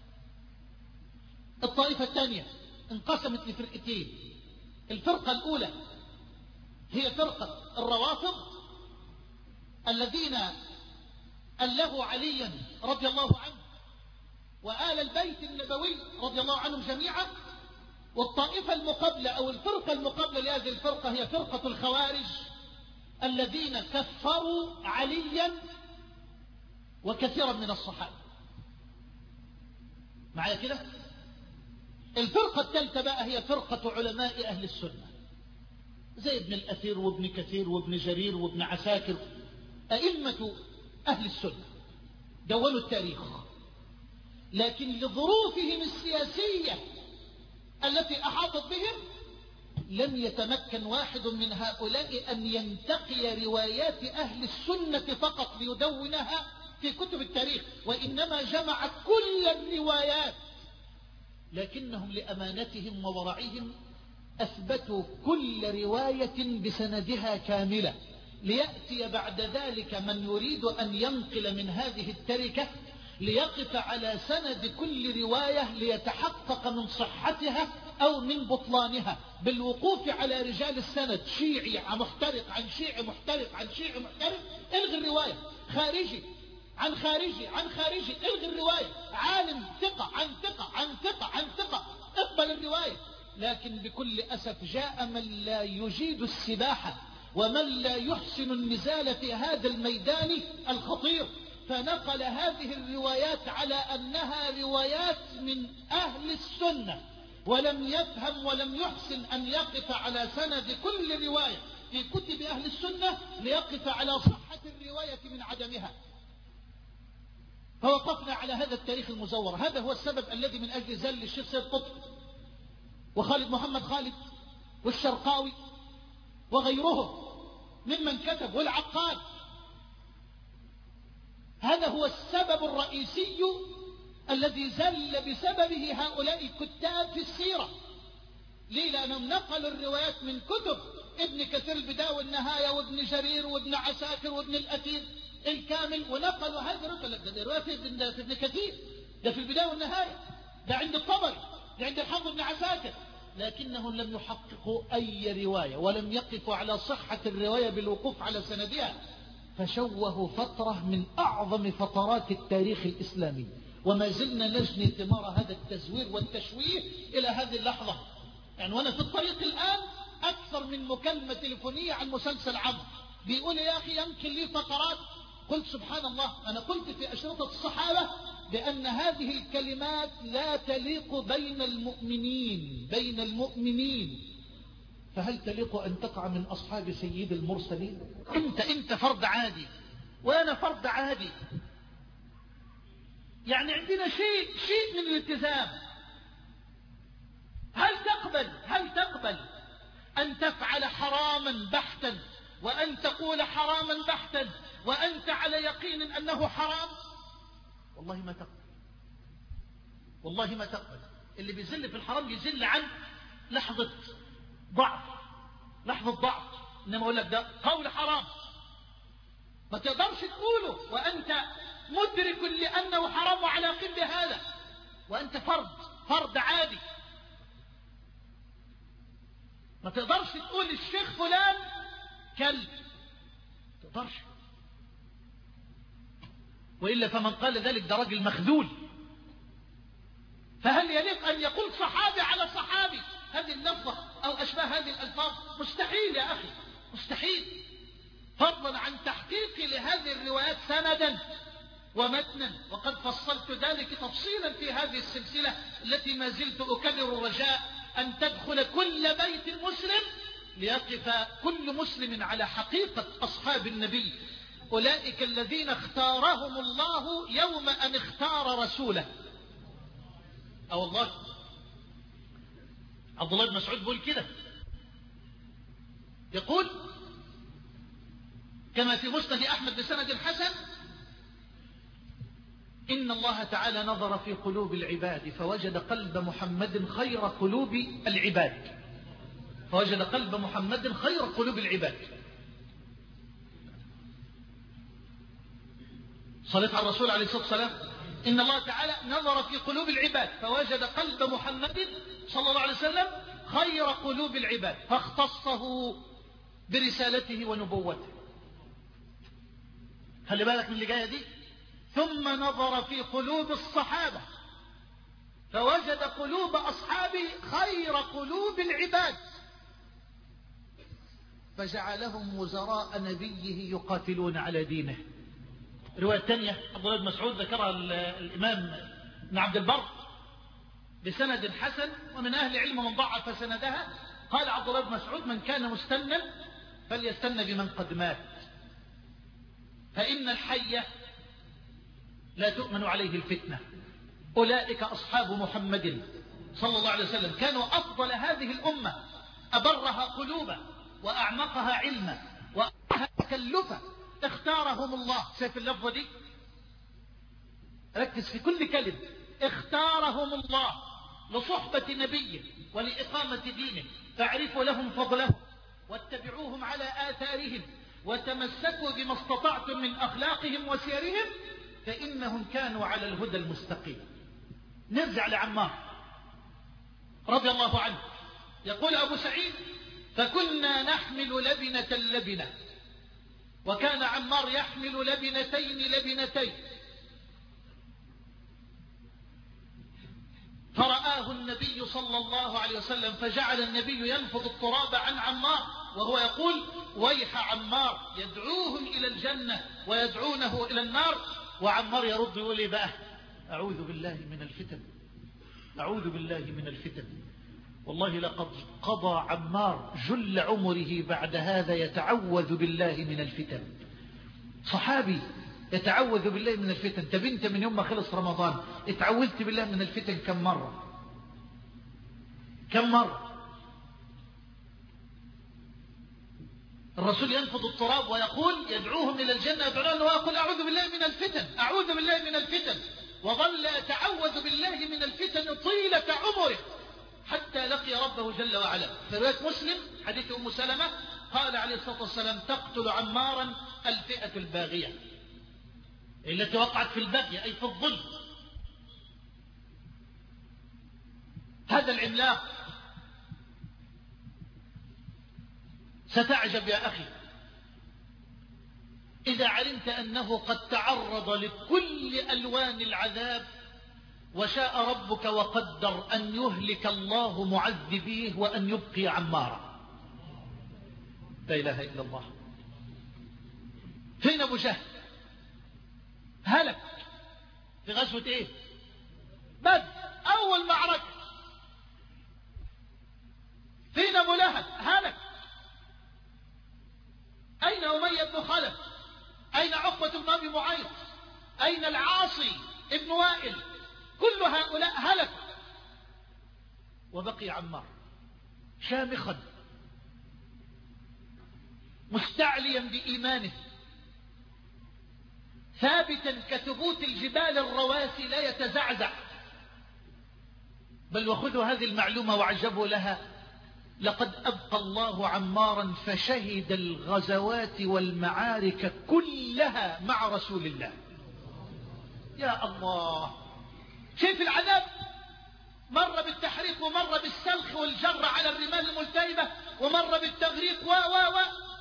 الطائفة الثانية انقسمت لفرقتين. الفرقة الأولى هي فرقة الروافض الذين ألهوا عليا رضي الله عنه وآل البيت النبوي رضي الله عنهم جميعا. والطائفة المقابلة أو الفرقة المقابلة لهذه الفرقة هي فرقة الخوارج الذين كفروا عليا وكثيرا من الصحابة. معايا كده؟ الفرقة الثالثة بقى هي فرقة علماء أهل السنة زي ابن الأثير وابن كثير وابن جرير وابن عساكر، أئمة أهل السنة دونوا التاريخ، لكن لظروفهم السياسية التي أحاطت بهم لم يتمكن واحد من هؤلاء أن ينتقي روايات أهل السنة فقط ليدونها في كتب التاريخ، وإنما جمع كل الروايات، لكنهم لأمانتهم وورعهم أثبتوا كل رواية بسندها كاملة، ليأتي بعد ذلك من يريد أن ينقل من هذه التركة ليقف على سند كل رواية ليتحقق من صحتها أو من بطلانها بالوقوف على رجال السند. شيعي محترق عن شيعي محترق عن شيعي محترق، الغي الرواية. خارجي عن خارجي عن خارجي، الغي الرواية. عالم ثقة عن ثقة عن ثقة عن ثقة، اقبل الرواية. لكن بكل أسف جاء من لا يجيد السباحة ومن لا يحسن النزال في هذا الميدان الخطير، فنقل هذه الروايات على أنها روايات من أهل السنة، ولم يفهم ولم يحسن أن يقف على سند كل رواية في كتب أهل السنة ليقف على صحة الرواية من عدمها. فوقفنا على هذا التاريخ المزور. هذا هو السبب الذي من أجل زل الشيخ سيد قطب وخالد محمد خالد والشرقاوي وغيرهم ممن كتب، والعقاد. هذا هو السبب الرئيسي الذي زل بسببه هؤلاء الكتاب في السيرة. ليه؟ لأنهم نقلوا الروايات من كتب ابن كثير البداية والنهاية وابن جرير وابن عساكر وابن الأثير الكامل، ونقلوا هذه الروايات في ابن كثير، ده في البداية والنهاية، ده عند الطبري، ده عند الحافظ ابن عساكر، لكنهم لم يحققوا أي رواية ولم يقفوا على صحة الرواية بالوقوف على سندها، فشوهوا فترة من أعظم فترات التاريخ الإسلامي، وما زلنا نجني ثمار هذا التزوير والتشويه إلى هذه اللحظة. يعني وأنا في الطريق الآن أكثر من مكالمة تليفونية عن مسلسل عمرو، بيقول يا أخي يمكن لي فقرات. قلت سبحان الله، أنا قلت في أشرطة الصحابة بأن هذه الكلمات لا تليق بين المؤمنين بين المؤمنين فهل تليق أن تقع من أصحاب سيد المرسلين؟ أنت أنت فرد عادي وأنا فرد عادي، يعني عندنا شيء شيء من الالتزام. هل تقبل هل تقبل أن تفعل حراما بحتا وأن تقول حراما بحتا وأنت على يقين أنه حرام؟ والله ما تقبل، والله ما تقبل. اللي بيزل في الحرام يزل عن لحظة ضعف، لحظة ضعف. إنما أقول لك ده قول حرام ما تقدرش تقوله وأنت مدرك لأنه حرام وعلى يقين بهذا، وأنت فرد فرد عادي. ما تقدرش تقول الشيخ فلان كلب، ما تقدرش، وإلا فمن قال ذلك ده راجل مخذول. فهل يليق أن يقول صحابي على صحابي هذه اللفظة أو أشباه هذه الألفاظ؟ مستحيل يا أخي، مستحيل. فضلا عن تحقيق لهذه الروايات سندا ومتنا، وقد فصلت ذلك تفصيلا في هذه السلسلة التي ما زلت أكرر الرجاء أن تدخل كل بيت مسلم ليقف كل مسلم على حقيقة أصحاب النبي، أولئك الذين اختارهم الله يوم أن اختار رسوله. أو الله عبد الله بن مسعود بيقول كده، يقول كما في مسند أحمد بسند حسن: إن الله تعالى نظر في قلوب العباد فوجد قلب محمد خير قلوب العباد، فوجد قلب محمد خير قلوب العباد. صليت على الرسول عليه الصلاة والسلام. إن الله تعالى نظر في قلوب العباد فوجد قلب محمد صلى الله عليه وسلم خير قلوب العباد فاختصه برسالته ونبوته. خلي بالك من اللي جاية دي. ثم نظر في قلوب الصحابة فوجد قلوب أصحابه خير قلوب العباد فجعلهم وزراء نبيه يقاتلون على دينه. الرواية الثانية عبد الله بن مسعود ذكرها الإمام ابن عبد البر بسند حسن، ومن أهل العلم من ضعف سندها. قال عبد الله بن مسعود: من كان مستنا فليستن بمن قد مات، فإن الحي لا تؤمن عليه الفتنة. أولئك أصحاب محمد صلى الله عليه وسلم، كانوا أفضل هذه الأمة، أبرها قلوبا وأعمقها علما وأعمقها تكلفا. اختارهم الله. شايف اللفظة دي؟ ركز في كل كلمة. اختارهم الله لصحبة نبيه ولإقامة دينه، فاعرفوا لهم فضلهم واتبعوهم على آثارهم وتمسكوا بما استطعتم من أخلاقهم وسيرهم فإنهم كانوا على الهدى المستقيم. نرجع لعمار رضي الله عنه. يقول أبو سعيد: فكنا نحمل لبنة لبنة، وكان عمار يحمل لبنتين لبنتين، فرآه النبي صلى الله عليه وسلم فجعل النبي ينفض التراب عن عمار وهو يقول: ويح عمار، يدعوهم إلى الجنة ويدعونه إلى النار. وعمار يرد يقول إيه بقى؟ أعوذ بالله من الفتن، أعوذ بالله من الفتن. والله لقد قضى عمار جل عمره بعد هذا يتعوذ بالله من الفتن. صحابي يتعوذ بالله من الفتن. طب انت من يوم ما خلص رمضان اتعوذت بالله من الفتن كم مرة؟ كم مرة؟ الرسول ينفض التراب ويقول يدعوهم إلى الجنة يدعونه ويقول أعوذ بالله من الفتن، أعوذ بالله من الفتن، وظل يتعوذ بالله من الفتن طيلة عمره حتى لقي ربه جل وعلا. في رواية مسلم حديث أم سلمة قال عليه الصلاة والسلام: تقتل عمارا الفئة الباغية، التي وقعت في البغي أي في الظلم. هذا العملاق ستعجب يا أخي إذا علمت أنه قد تعرض لكل ألوان العذاب وشاء ربك وقدر أن يهلك الله معذبيه وأن يبقي عمارا. لا إله إلا الله. فين أبو جهل؟ هلك في غزوة إيه؟ بدر، أول معركة. فين أبو لهب؟ هلك. أين أمية بن خلف؟ أين عقبة بن أبي معيط؟ أين العاصي ابن وائل، كل هؤلاء هلكوا وبقي عمار شامخا مستعليا بإيمانه ثابتا كثبوت الجبال الرواسي لا يتزعزع. بل وخذوا هذه المعلومة وعجبوا لها، لقد أبقى الله عمارا فشهد الغزوات والمعارك كلها مع رسول الله. يا الله، شايف العذاب؟ مر بالتحريق ومر بالسلخ والجر على الرمال الملتهبة ومر بالتغريق و و و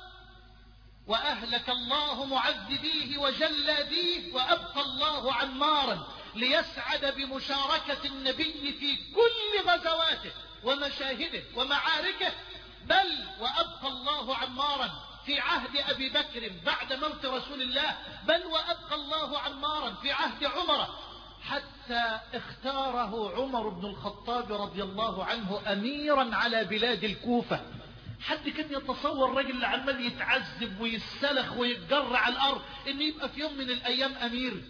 وأهلك الله معذبيه وجلاديه، وأبقى الله عمارا ليسعد بمشاركة النبي في كل غزواته ومشاهده ومعاركه. بل وأبقى الله عمارا في عهد أبي بكر بعد موت رسول الله، بل وأبقى الله عمارا في عهد عمر، حتى اختاره عمر بن الخطاب رضي الله عنه أميرا على بلاد الكوفة. حد كان يتصور رجل اللي عمال يتعذب ويسلخ ويتجر على الأرض إنه يبقى في يوم من الأيام أمير؟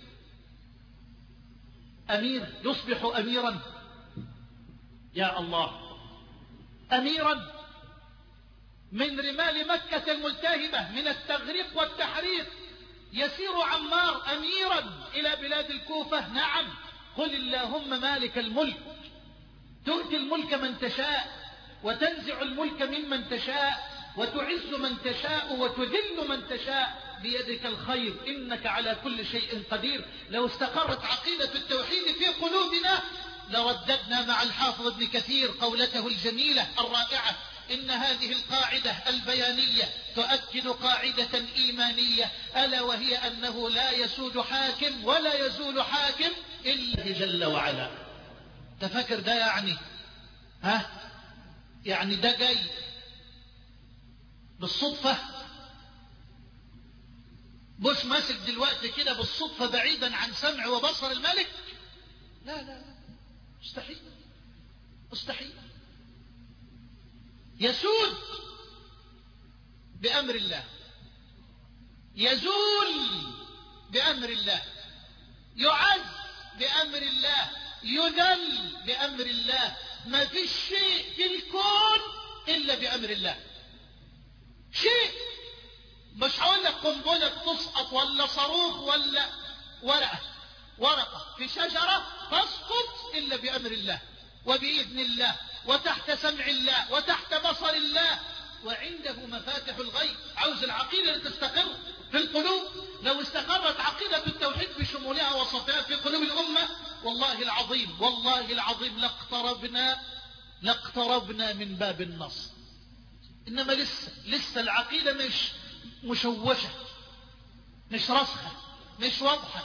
أمير يصبح أميرا. يا الله، أميرا من رمال مكة الملتهبة من التغريق والتحريق يسير عمار أميرا إلى بلاد الكوفة. نعم، قل اللهم مالك الملك تؤتي الملك من تشاء وتنزع الملك ممن تشاء وتعز من تشاء وتذل من تشاء بيدك الخير إنك على كل شيء قدير. لو استقرت عقيدة التوحيد في قلوبنا لرددنا مع الحافظ ابن كثير قولته الجميلة الرائعة: إن هذه القاعدة البيانية تؤكد قاعدة إيمانية، ألا وهي أنه لا يسود حاكم ولا يزول حاكم إلا جل وعلا. تفكر ده يعني ها يعني ده جاي بالصدفة؟ بوش ماسك دلوقتي كده بالصدفة بعيدا عن سمع وبصر الملك؟ لا لا لا، مستحيل مستحيل. يسود بأمر الله، يزول بأمر الله، يعز بأمر الله، يذل بأمر الله. ما فيش شيء في الكون إلا بأمر الله. شيء مش هقول لك قنبلة تسقط ولا صاروخ ولا ورقة ورقة في شجرة تسقط إلا بأمر الله وبإذن الله وتحت سمع الله وتحت بصر الله، وعنده مفاتح الغيب. عاوز العقيدة تستقر في القلوب. لو استقرت عقيدة التوحيد بشمولها وصفها في قلوب الأمة، والله العظيم والله العظيم لاقتربنا لاقتربنا من باب النصر. إنما لسه لسه العقيدة مش مشوشة، مش رسخة، مش واضحة.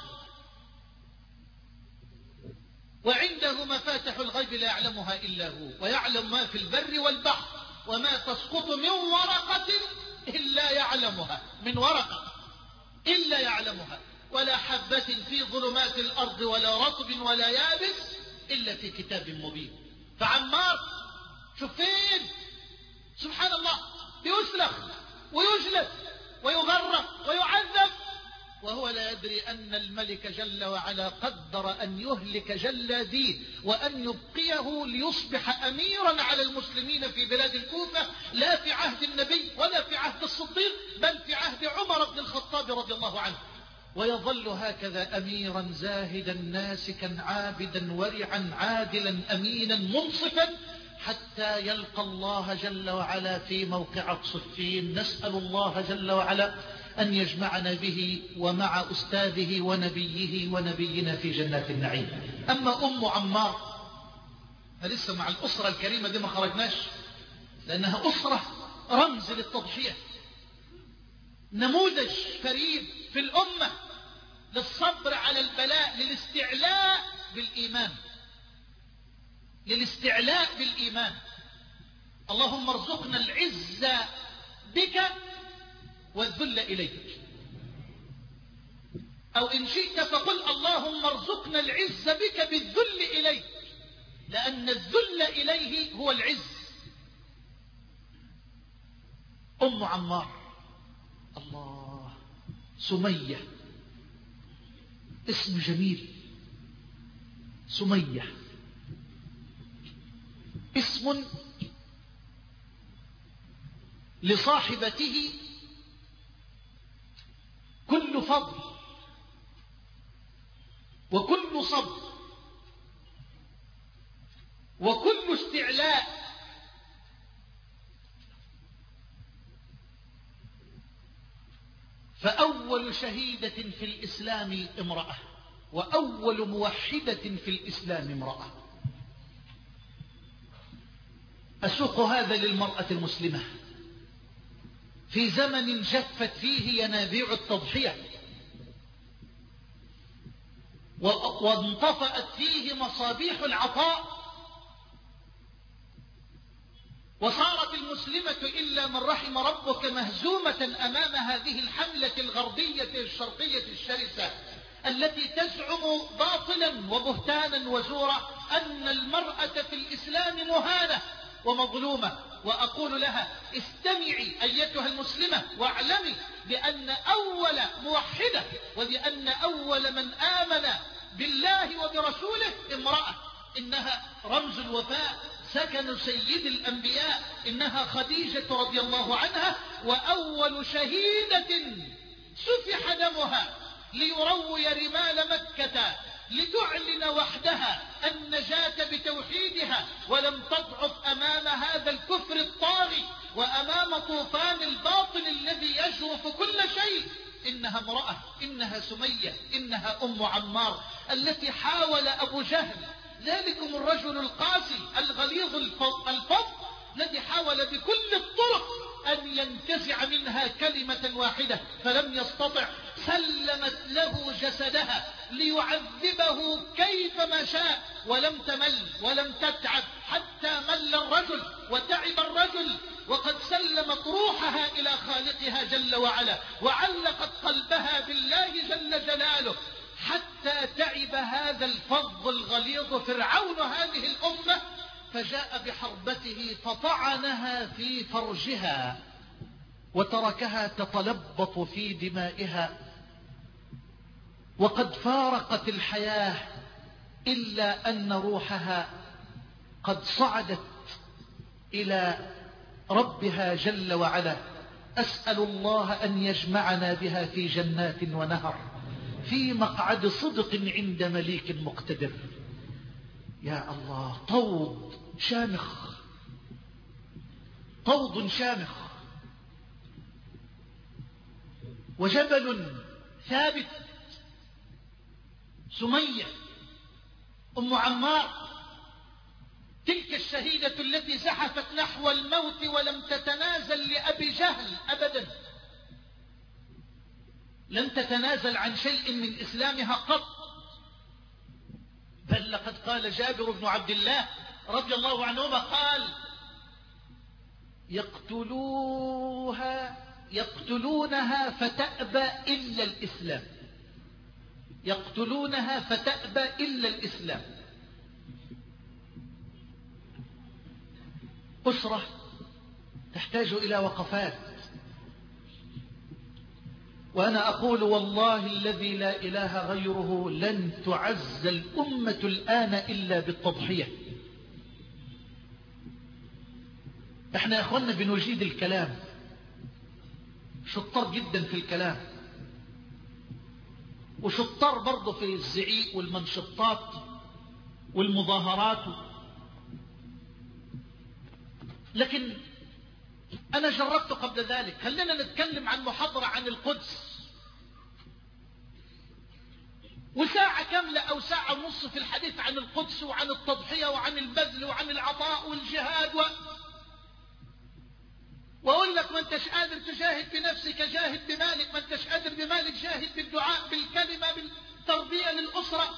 وعنده مفاتح الغيب لا يعلمها إلا هو، ويعلم ما في البر والبحر، وما تسقط من ورقة إلا يعلمها، من ورقة إلا يعلمها، ولا حبة في ظلمات الأرض ولا رطب ولا يابس إلا في كتاب مبين. فعمار شوف فين، سبحان الله، يسلخ ويجلد ويغرق ويعذب وهو لا يدري أن الملك جل وعلا قدر أن يهلك جلاديه وأن يبقيه ليصبح أميرا على المسلمين في بلاد الكوفة، لا في عهد النبي ولا في عهد الصديق، بل في عهد عمر بن الخطاب رضي الله عنه. ويظل هكذا أميرا زاهدا ناسكا عابدا ورعا عادلا أمينا منصفا حتى يلقى الله جل وعلا في موقعة صفين. نسأل الله جل وعلا أن يجمعنا به ومع أستاذه ونبيه ونبينا في جنات النعيم. أما أم عمار فلسه مع الأسرة الكريمة دي ما خرجناش، لأنها أسرة رمز للتضحية، نموذج فريد في الأمة للصبر على البلاء، للاستعلاء بالإيمان، للاستعلاء بالإيمان. اللهم ارزقنا العزة بك والذل إليك، أو إن شئت فقل اللهم ارزقنا العز بك بالذل إليك، لأن الذل إليه هو العز. أم عمار الله، سمية، اسم جميل سمية اسم لصاحبته كل فضل وكل صبر وكل استعلاء، فأول شهيدة في الإسلام امرأة، وأول موحدة في الإسلام امرأة. أسوق هذا للمرأة المسلمة في زمن جفت فيه ينابيع التضحية وانطفأت فيه مصابيح العطاء، وصارت المسلمة إلا من رحم ربك مهزومة أمام هذه الحملة الغربية الشرقية الشرسة التي تزعم باطلا وبهتانا وزورا أن المرأة في الإسلام مهانة ومظلومة. وأقول لها استمعي أيتها المسلمة واعلمي بأن أول موحدة وبأن أول من آمن بالله وبرسوله امرأة، إنها رمز الوفاء، سكن سيد الأنبياء، إنها خديجة رضي الله عنها، وأول شهيدة سفح دمها ليروي رمال مكة لتعلن وحدها النجاة بتوحيدها، ولم تضعف أمام هذا الكفر الطاغي وأمام طوفان الباطل الذي يجرف كل شيء. إنها امرأة، إنها سمية، إنها أم عمار التي حاول أبو جهل ذلكم الرجل القاسي الغليظ الفظ الذي حاول بكل الطرق أن ينتزع منها كلمة واحدة فلم يستطع، سلمت له جسدها ليعذبه كيفما شاء، ولم تمل ولم تتعب حتى مل الرجل وتعب الرجل، وقد سلمت روحها إلى خالقها جل وعلا وعلقت قلبها بالله جل جلاله حتى تعب هذا الفظ الغليظ فرعون هذه الأمة، فجاء بحربته فطعنها في فرجها وتركها تتلبط في دمائها، وقد فارقت الحياة إلا أن روحها قد صعدت إلى ربها جل وعلا. أسأل الله أن يجمعنا بها في جنات ونهر في مقعد صدق عند مليك مقتدر. يا الله، طود شامخ، طود شامخ وجبل ثابت. سمية أم عمار تلك الشهيدة التي زحفت نحو الموت ولم تتنازل لأبي جهل أبدا، لم تتنازل عن شيء من إسلامها قط، بل لقد قال جابر بن عبد الله رضي الله عنهما قال يقتلوها يقتلونها فتأبى إلا الإسلام، يقتلونها فتأبى إلا الإسلام. أسرة تحتاج إلى وقفات، وأنا أقول والله الذي لا إله غيره لن تعز الأمة الآن إلا بالتضحية. احنا يا أخوانا بنجيد الكلام، شطار جدا في الكلام، وشطار برضه في الزعيق والمنشطات والمظاهرات، لكن أنا جربت قبل ذلك. خلينا نتكلم عن محاضرة عن القدس وساعة كاملة أو ساعة ونص في الحديث عن القدس وعن التضحية وعن البذل وعن العطاء والجهاد و... وأقول لك ما انتش قادر تجاهد بنفسك جاهد بمالك، ما انتش قادر بمالك جاهد بالدعاء بالكلمة بالتربية للأسرة،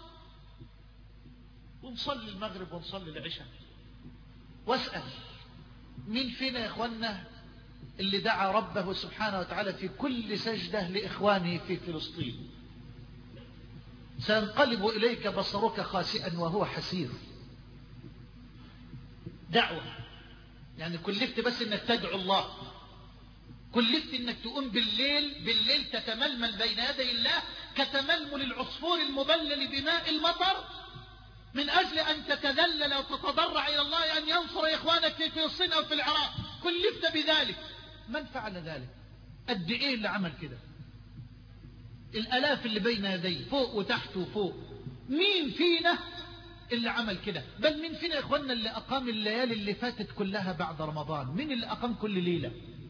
ونصلي المغرب ونصلي العشاء. واسأل مين فينا يا اخوانا اللي دعا ربه سبحانه وتعالى في كل سجدة لإخوانه في فلسطين؟ سينقلب إليك بصرك خاسئا وهو حسير. دعوة يعني كلفت بس انك تدعو الله، كلفت انك تقوم بالليل بالليل تتململ بين يدي الله كتململ العصفور المبلل بماء المطر، من أجل أن تتذلل وتتضرع إلى الله أن ينصر إخوانك في فلسطين أو في العراق، كلفت بذلك. من فعل ذلك؟ قد إيه اللي عمل كده؟ الآلاف اللي بين يديه فوق وتحت وفوق. مين فينا اللي عمل كده؟ بل مين فينا يا إخواننا اللي أقام الليالي اللي فاتت كلها بعد رمضان؟ مين اللي أقام كل ليلة؟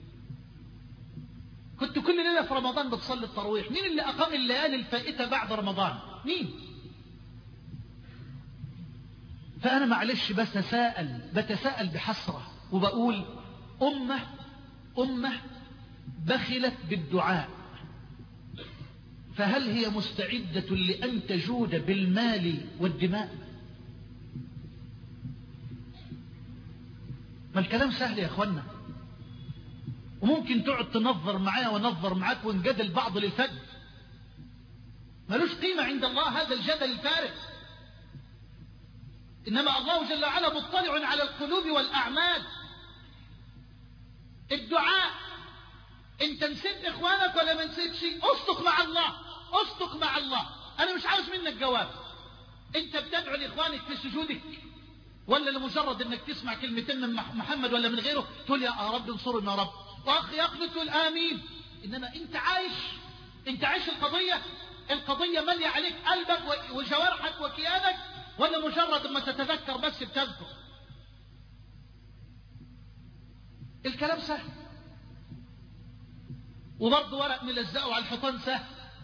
كنت كل ليلة في رمضان بتصلي التراويح. مين اللي أقام الليالي الفائتة بعد رمضان؟ مين؟ فأنا معلش بتساءل بتساءل بحسرة وبقول أمة أمة بخلت بالدعاء، فهل هي مستعدة لأن تجود بالمال والدماء؟ ما الكلام سهل يا أخوانا، وممكن تقعد تنظر معايا ونظر معاك ونجدل بعض للفجر، ملوش قيمة عند الله هذا الجدل الفارغ. إنما الله جل وعلا مطلع على القلوب والأعمال. الدعاء، انت نسيت اخوانك ولا ما نسيتش؟ اصدق مع الله، اصدق مع الله. انا مش عاوز منك جواب. انت بتدعو لاخوانك في سجودك، ولا لمجرد انك تسمع كلمتين من محمد ولا من غيره تقول يا رب انصرنا يا رب، واخ يقنط تقول امين؟ انما انت عايش انت عايش القضية القضية مالية عليك قلبك وجوارحك وكيانك، ولا مجرد ما تتذكر بس بتذكر؟ الكلام سهل، وبرضه ورق ملزقه على الحيطان سهل.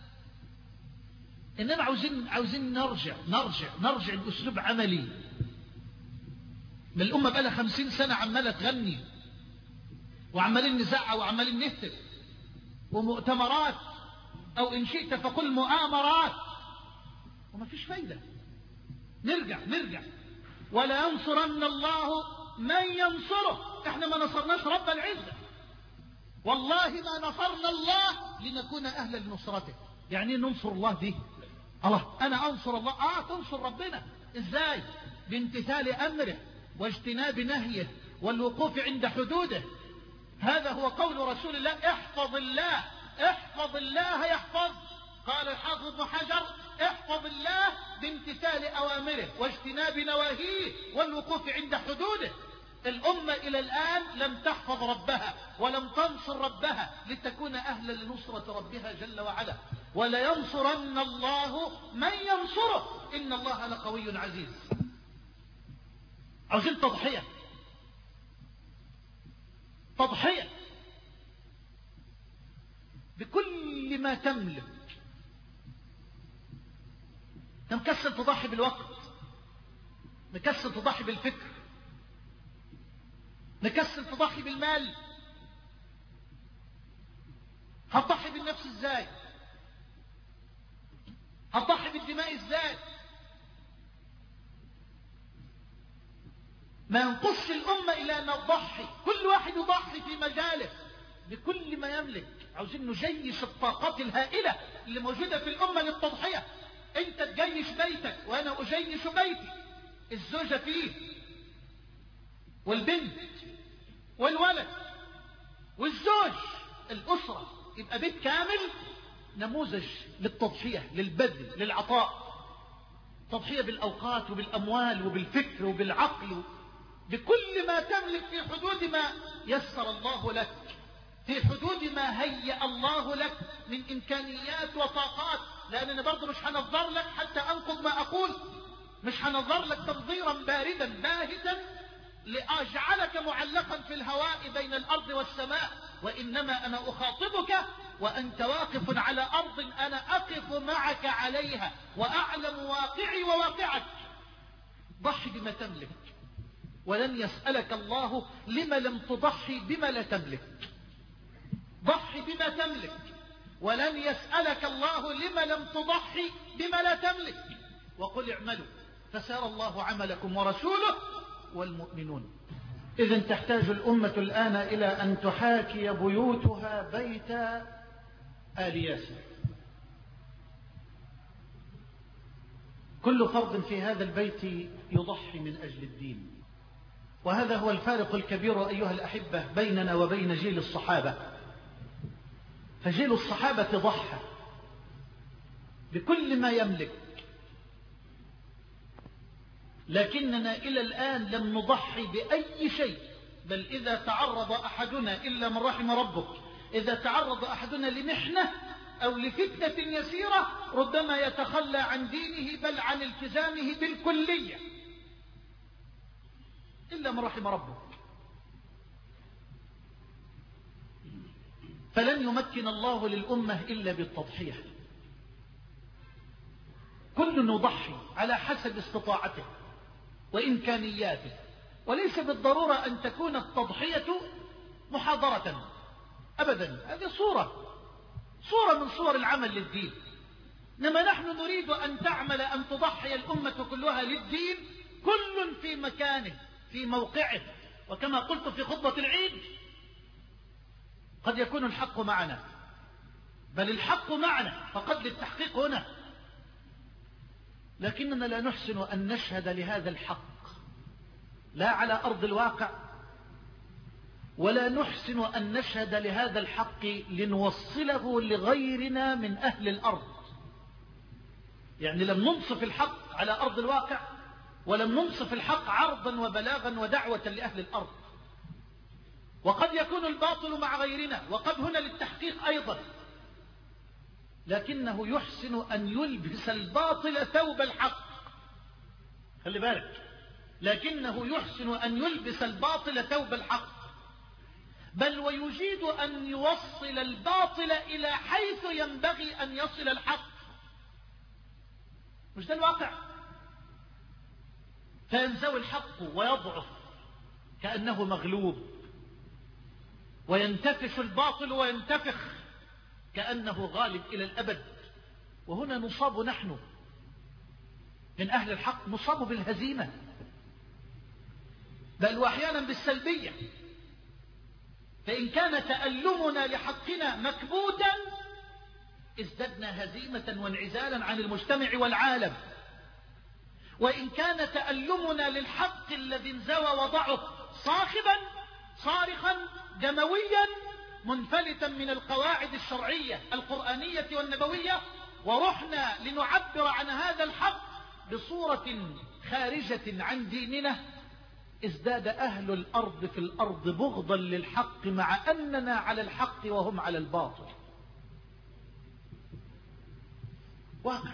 انما عاوزين عاوزين نرجع نرجع نرجع لاسلوب عملي. من الامه بقى لها خمسين سنه عماله تغني وعمالين نزعق وعمالين نهتف ومؤتمرات، او ان شئت فقل مؤامرات، وما فيش فايده. نرجع نرجع ولا ينصرن الله من ينصره. احنا ما نصرناش رب العزه، والله ما نصرنا الله لنكون أهلا لنصرته. يعني ننصر الله دي الله أنا أنصر الله؟ آه تنصر ربنا إزاي؟ بامتثال أمره واجتناب نهيه والوقوف عند حدوده. هذا هو قول رسول الله: احفظ الله احفظ الله يحفظ. قال الحافظ ابن حجر: احفظ الله بامتثال أوامره واجتناب نواهيه والوقوف عند حدوده. الأمة إلى الآن لم تحفظ ربها ولم تنصر ربها لتكون أهلا لنصرة ربها جل وعلا. ولا ينصرن الله من ينصره إن الله لقوي عزيز. عاوزين تضحية تضحية بكل ما تملك. انت مكسل تضحي بالوقت، مكسل تضحي بالفكر، مكسل تضحي بالمال. هتضحي بالنفس ازاي؟ هتضحي بالدماء ازاي؟ ما ينقصش الأمة إلى أن تضحي، كل واحد يضحي في مجاله بكل ما يملك. عاوزين نجيش الطاقات الهائلة اللي موجودة في الأمة للتضحية. أنت تجيش بيتك وأنا أجيش بيتي، الزوجة فيه والبنت والولد والزوج، الأسرة، يبقى بيت كامل نموذج للتضحية، للبذل، للعطاء. تضحية بالأوقات وبالأموال وبالفكر وبالعقل، بكل ما تملك في حدود ما يسر الله لك، في حدود ما هيأ الله لك من إمكانيات وطاقات. لأننا برضو مش هنظر لك حتى أنقض ما أقول، مش هنظر لك تنظيرا باردا باهتا لأجعلك معلقا في الهواء بين الأرض والسماء، وإنما أنا أخاطبك وأنت واقف على أرض أنا أقف معك عليها وأعلم واقعي وواقعك. ضحي بما تملك، ولن يسألك الله لما لم تضحي بما لا تملك. ضحي بما تملك، ولن يسألك الله لما لم تضحي بما لا تملك. وقل اعملوا فسيرى الله عملكم ورسوله والمؤمنون. إذن تحتاج الأمة الآن إلى أن تحاكي بيوتها بيت آل ياسر. كل فرد في هذا البيت يضحي من أجل الدين، وهذا هو الفارق الكبير أيها الأحبة بيننا وبين جيل الصحابة. فجيل الصحابة ضحى بكل ما يملك لكننا إلى الآن لم نضحي بأي شيء. بل إذا تعرض أحدنا إلا من رحم ربك، إذا تعرض أحدنا لمحنة أو لفتنة يسيرة ربما يتخلى عن دينه بل عن التزامه بالكلية إلا من رحم ربك. فلن يمكن الله للأمة إلا بالتضحية. كل يضحي على حسب استطاعته وإمكانياته، وليس بالضرورة أن تكون التضحية محاضرة أبدا، هذه صورة صورة من صور العمل للدين. إنما نحن نريد أن تعمل أن تضحي الأمة كلها للدين، كل في مكانه في موقعه. وكما قلت في خطبة العيد قد يكون الحق معنا، بل الحق معنا فقد للتحقيق هنا، لكننا لا نحسن أن نشهد لهذا الحق لا على أرض الواقع، ولا نحسن أن نشهد لهذا الحق لنوصله لغيرنا من أهل الأرض. يعني لم ننصف الحق على أرض الواقع، ولم ننصف الحق عرضا وبلاغا ودعوة لأهل الأرض. وقد يكون الباطل مع غيرنا، وقد هنا للتحقيق أيضا، لكنه يحسن أن يلبس الباطل ثوب الحق. خلي بالك، لكنه يحسن أن يلبس الباطل ثوب الحق، بل ويجيد أن يوصل الباطل إلى حيث ينبغي أن يصل الحق. مش ده الواقع؟ فينزوي الحق ويضعف كأنه مغلوب، وينتفش الباطل وينتفخ كأنه غالب إلى الأبد. وهنا نصاب نحن من أهل الحق، نصاب بالهزيمة، بل وأحيانا بالسلبية. فإن كان تألمنا لحقنا مكبوتا ازددنا هزيمة وانعزالا عن المجتمع والعالم، وإن كان تألمنا للحق الذي انزوى وضعف صاخبا صارخا دمويا منفلتا من القواعد الشرعية القرآنية والنبوية، ورحنا لنعبر عن هذا الحق بصورة خارجة عن ديننا، ازداد أهل الأرض في الأرض بغضا للحق مع أننا على الحق وهم على الباطل. واقع.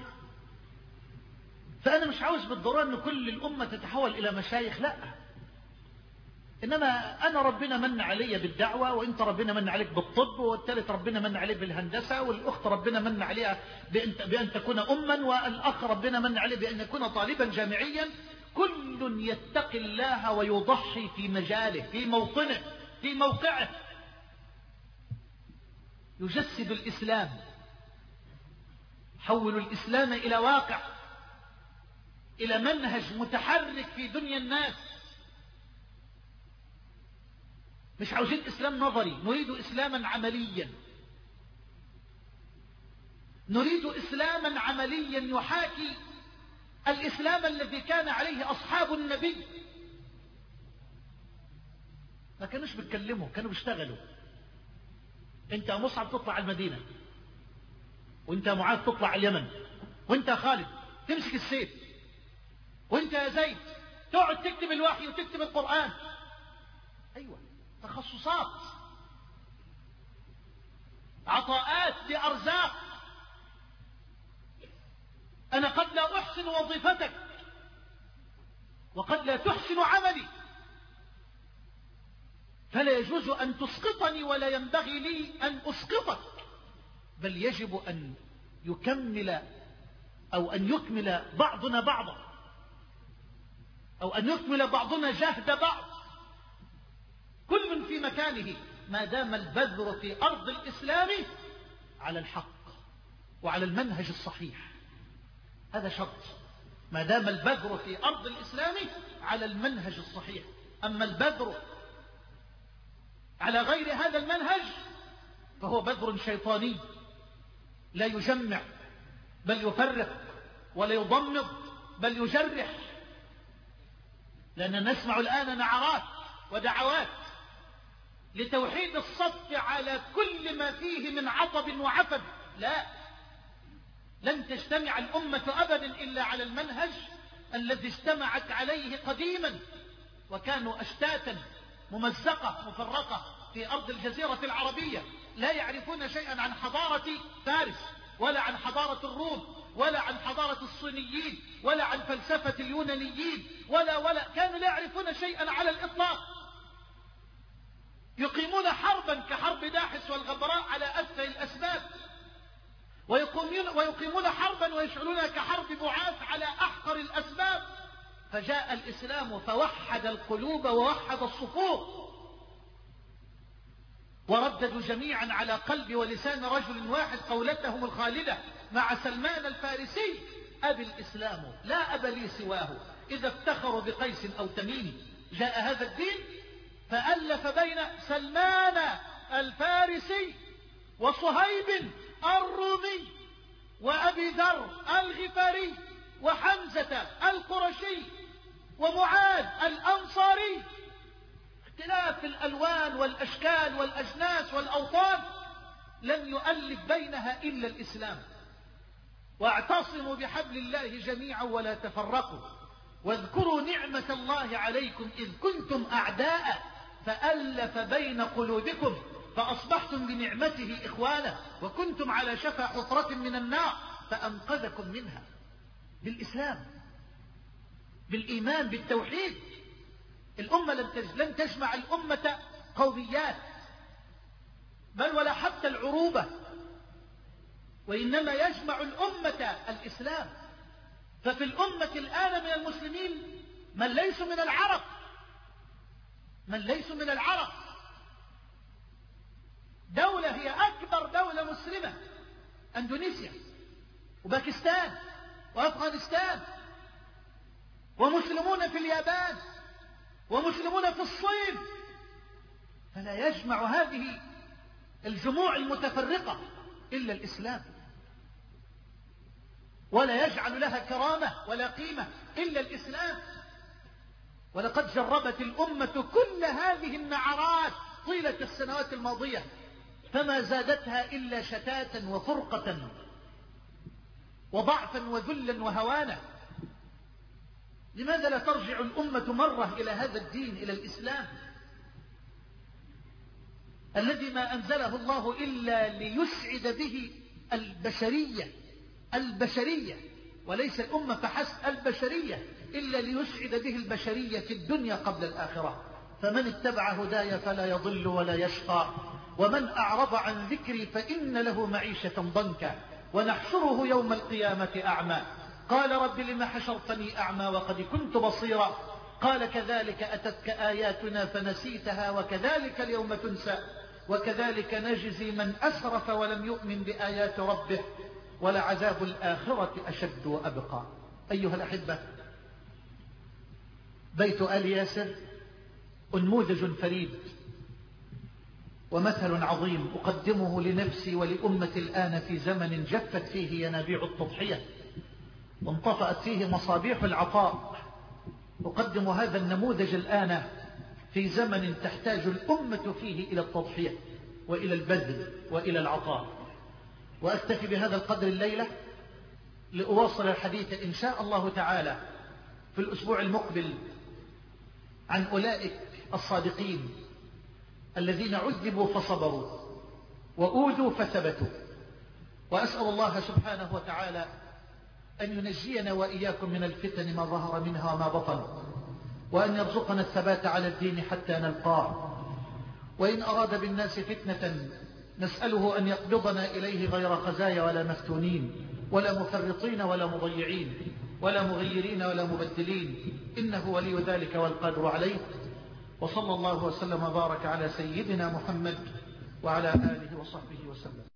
فأنا مش عاوز بالضرورة أن كل الأمة تتحول إلى مشايخ، لا. إنما أنا ربنا من علي بالدعوة، وإنت ربنا من عليك بالطب، والثالث ربنا من عليه بالهندسة، والأخت ربنا من عليها بأن, بأن تكون أما، والأخ ربنا من عليه بأن يكون طالبا جامعيا. كل يتقي الله ويضحي في مجاله في موطنه في موقعه، يجسد الإسلام، حول الإسلام إلى واقع، إلى منهج متحرك في دنيا الناس. مش عاوزين إسلام نظري، نريد إسلاما عمليا، نريد إسلاما عمليا يحاكي الإسلام الذي كان عليه أصحاب النبي. ما كانوش بيتكلموا، كانوا بيشتغلوا. انت يا مصعب تطلع المدينة، وانت يا معاذ تطلع اليمن، وانت يا خالد تمسك السيف، وانت يا زيد تقعد تكتب الوحي وتكتب القرآن. ايوه، تخصصات، عطاءات لأرزاق. أنا قد لا أحسن وظيفتك، وقد لا تحسن عملي، فلا يجوز أن تسقطني ولا ينبغي لي أن أسقطك، بل يجب أن يكمل أو أن يكمل بعضنا بعضا، أو أن يكمل بعضنا جهد بعض، كل في مكانه، ما دام البذر في أرض الإسلام على الحق وعلى المنهج الصحيح. هذا شرط، ما دام البذر في أرض الإسلام على المنهج الصحيح. أما البذر على غير هذا المنهج فهو بذر شيطاني، لا يجمع بل يفرق، ولا يضمد بل يجرح. لأننا نسمع الآن نعرات ودعوات لتوحيد الصف على كل ما فيه من عطب وعفد. لا، لن تجتمع الأمة أبدا إلا على المنهج الذي اجتمعت عليه قديما، وكانوا أشتاتا ممزقة مفرقة في أرض الجزيرة العربية، لا يعرفون شيئا عن حضارة فارس ولا عن حضارة الروم ولا عن حضارة الصينيين ولا عن فلسفة اليونانيين ولا ولا كانوا لا يعرفون شيئا على الإطلاق. يقيمون حربا كحرب داحس والغبراء على أتفه الأسباب، ويقيمون, ويقيمون حربا ويشعلونها كحرب بعاث على أحقر الأسباب. فجاء الإسلام فوحد القلوب ووحد الصفوف، ورددوا جميعا على قلب ولسان رجل واحد قولتهم الخالدة مع سلمان الفارسي: أبي الإسلام لا أب لي سواه، إذا افتخروا بقيس أو تميم. جاء هذا الدين فألف بين سلمان الفارسي وصهيب الرومي وأبي ذر الغفاري وحمزة القرشي ومعاذ الأنصاري. اختلاف الألوان والأشكال والأجناس والأوطان لم يؤلف بينها إلا الإسلام. واعتصموا بحبل الله جميعا ولا تفرقوا، واذكروا نعمة الله عليكم إذ كنتم أعداء فألف بين قلوبكم فأصبحتم بنعمته إخوانا، وكنتم على شفا حفرة من النار فأنقذكم منها. بالإسلام، بالإيمان، بالتوحيد. الأمة لن تجمع الأمة قوميات بل ولا حتى العروبة، وإنما يجمع الأمة الإسلام. ففي الأمة الآن من المسلمين من ليسوا من العرب، من ليسوا من العرب. دولة هي أكبر دولة مسلمة، أندونيسيا وباكستان وأفغانستان، ومسلمون في اليابان ومسلمون في الصين. فلا يجمع هذه الجموع المتفرقة إلا الإسلام، ولا يجعل لها كرامة ولا قيمة إلا الإسلام. ولقد جربت الأمة كل هذه النعرات طيلة السنوات الماضية فما زادتها إلا شتاتا وفرقة وضعفا وذلا وهوانا. لماذا لا ترجع الأمة مرة إلى هذا الدين، إلى الإسلام الذي ما أنزله الله إلا ليسعد به البشرية، البشرية وليس الأمة فحسب، البشرية، إلا ليسعد به البشرية في الدنيا قبل الآخرة. فمن اتبع هداي فلا يضل ولا يشقى، ومن أعرض عن ذكري فإن له معيشة ضنكا ونحشره يوم القيامة أعمى. قال رب لم حشرتني أعمى وقد كنت بصيرا، قال كذلك أتتك آياتنا فنسيتها وكذلك اليوم تنسى، وكذلك نجزي من أسرف ولم يؤمن بآيات ربه ولعذاب الآخرة أشد وأبقى. أيها الأحبة، بيت آل ياسر نموذج فريد ومثل عظيم أقدمه لنفسي ولأمة الآن في زمن جفت فيه ينابيع التضحية وانطفأت فيه مصابيح العطاء. أقدم هذا النموذج الآن في زمن تحتاج الأمة فيه إلى التضحية وإلى البذل وإلى العطاء. وأكتفي بهذا القدر الليلة لأواصل الحديث إن شاء الله تعالى في الأسبوع المقبل عن أولئك الصادقين الذين عذبوا فصبروا وأوذوا فثبتوا. وأسأل الله سبحانه وتعالى أن ينجينا وإياكم من الفتن ما ظهر منها وما بطن، وأن يرزقنا الثبات على الدين حتى نلقاه. وإن أراد بالناس فتنة نسأله أن يقبضنا إليه غير خزايا ولا مفتونين ولا مفرطين ولا مضيعين ولا مغيرين ولا مبدلين، إنه ولي ذلك والقادر عليه. وصلى الله وسلم وبارك على سيدنا محمد وعلى آله وصحبه وسلم.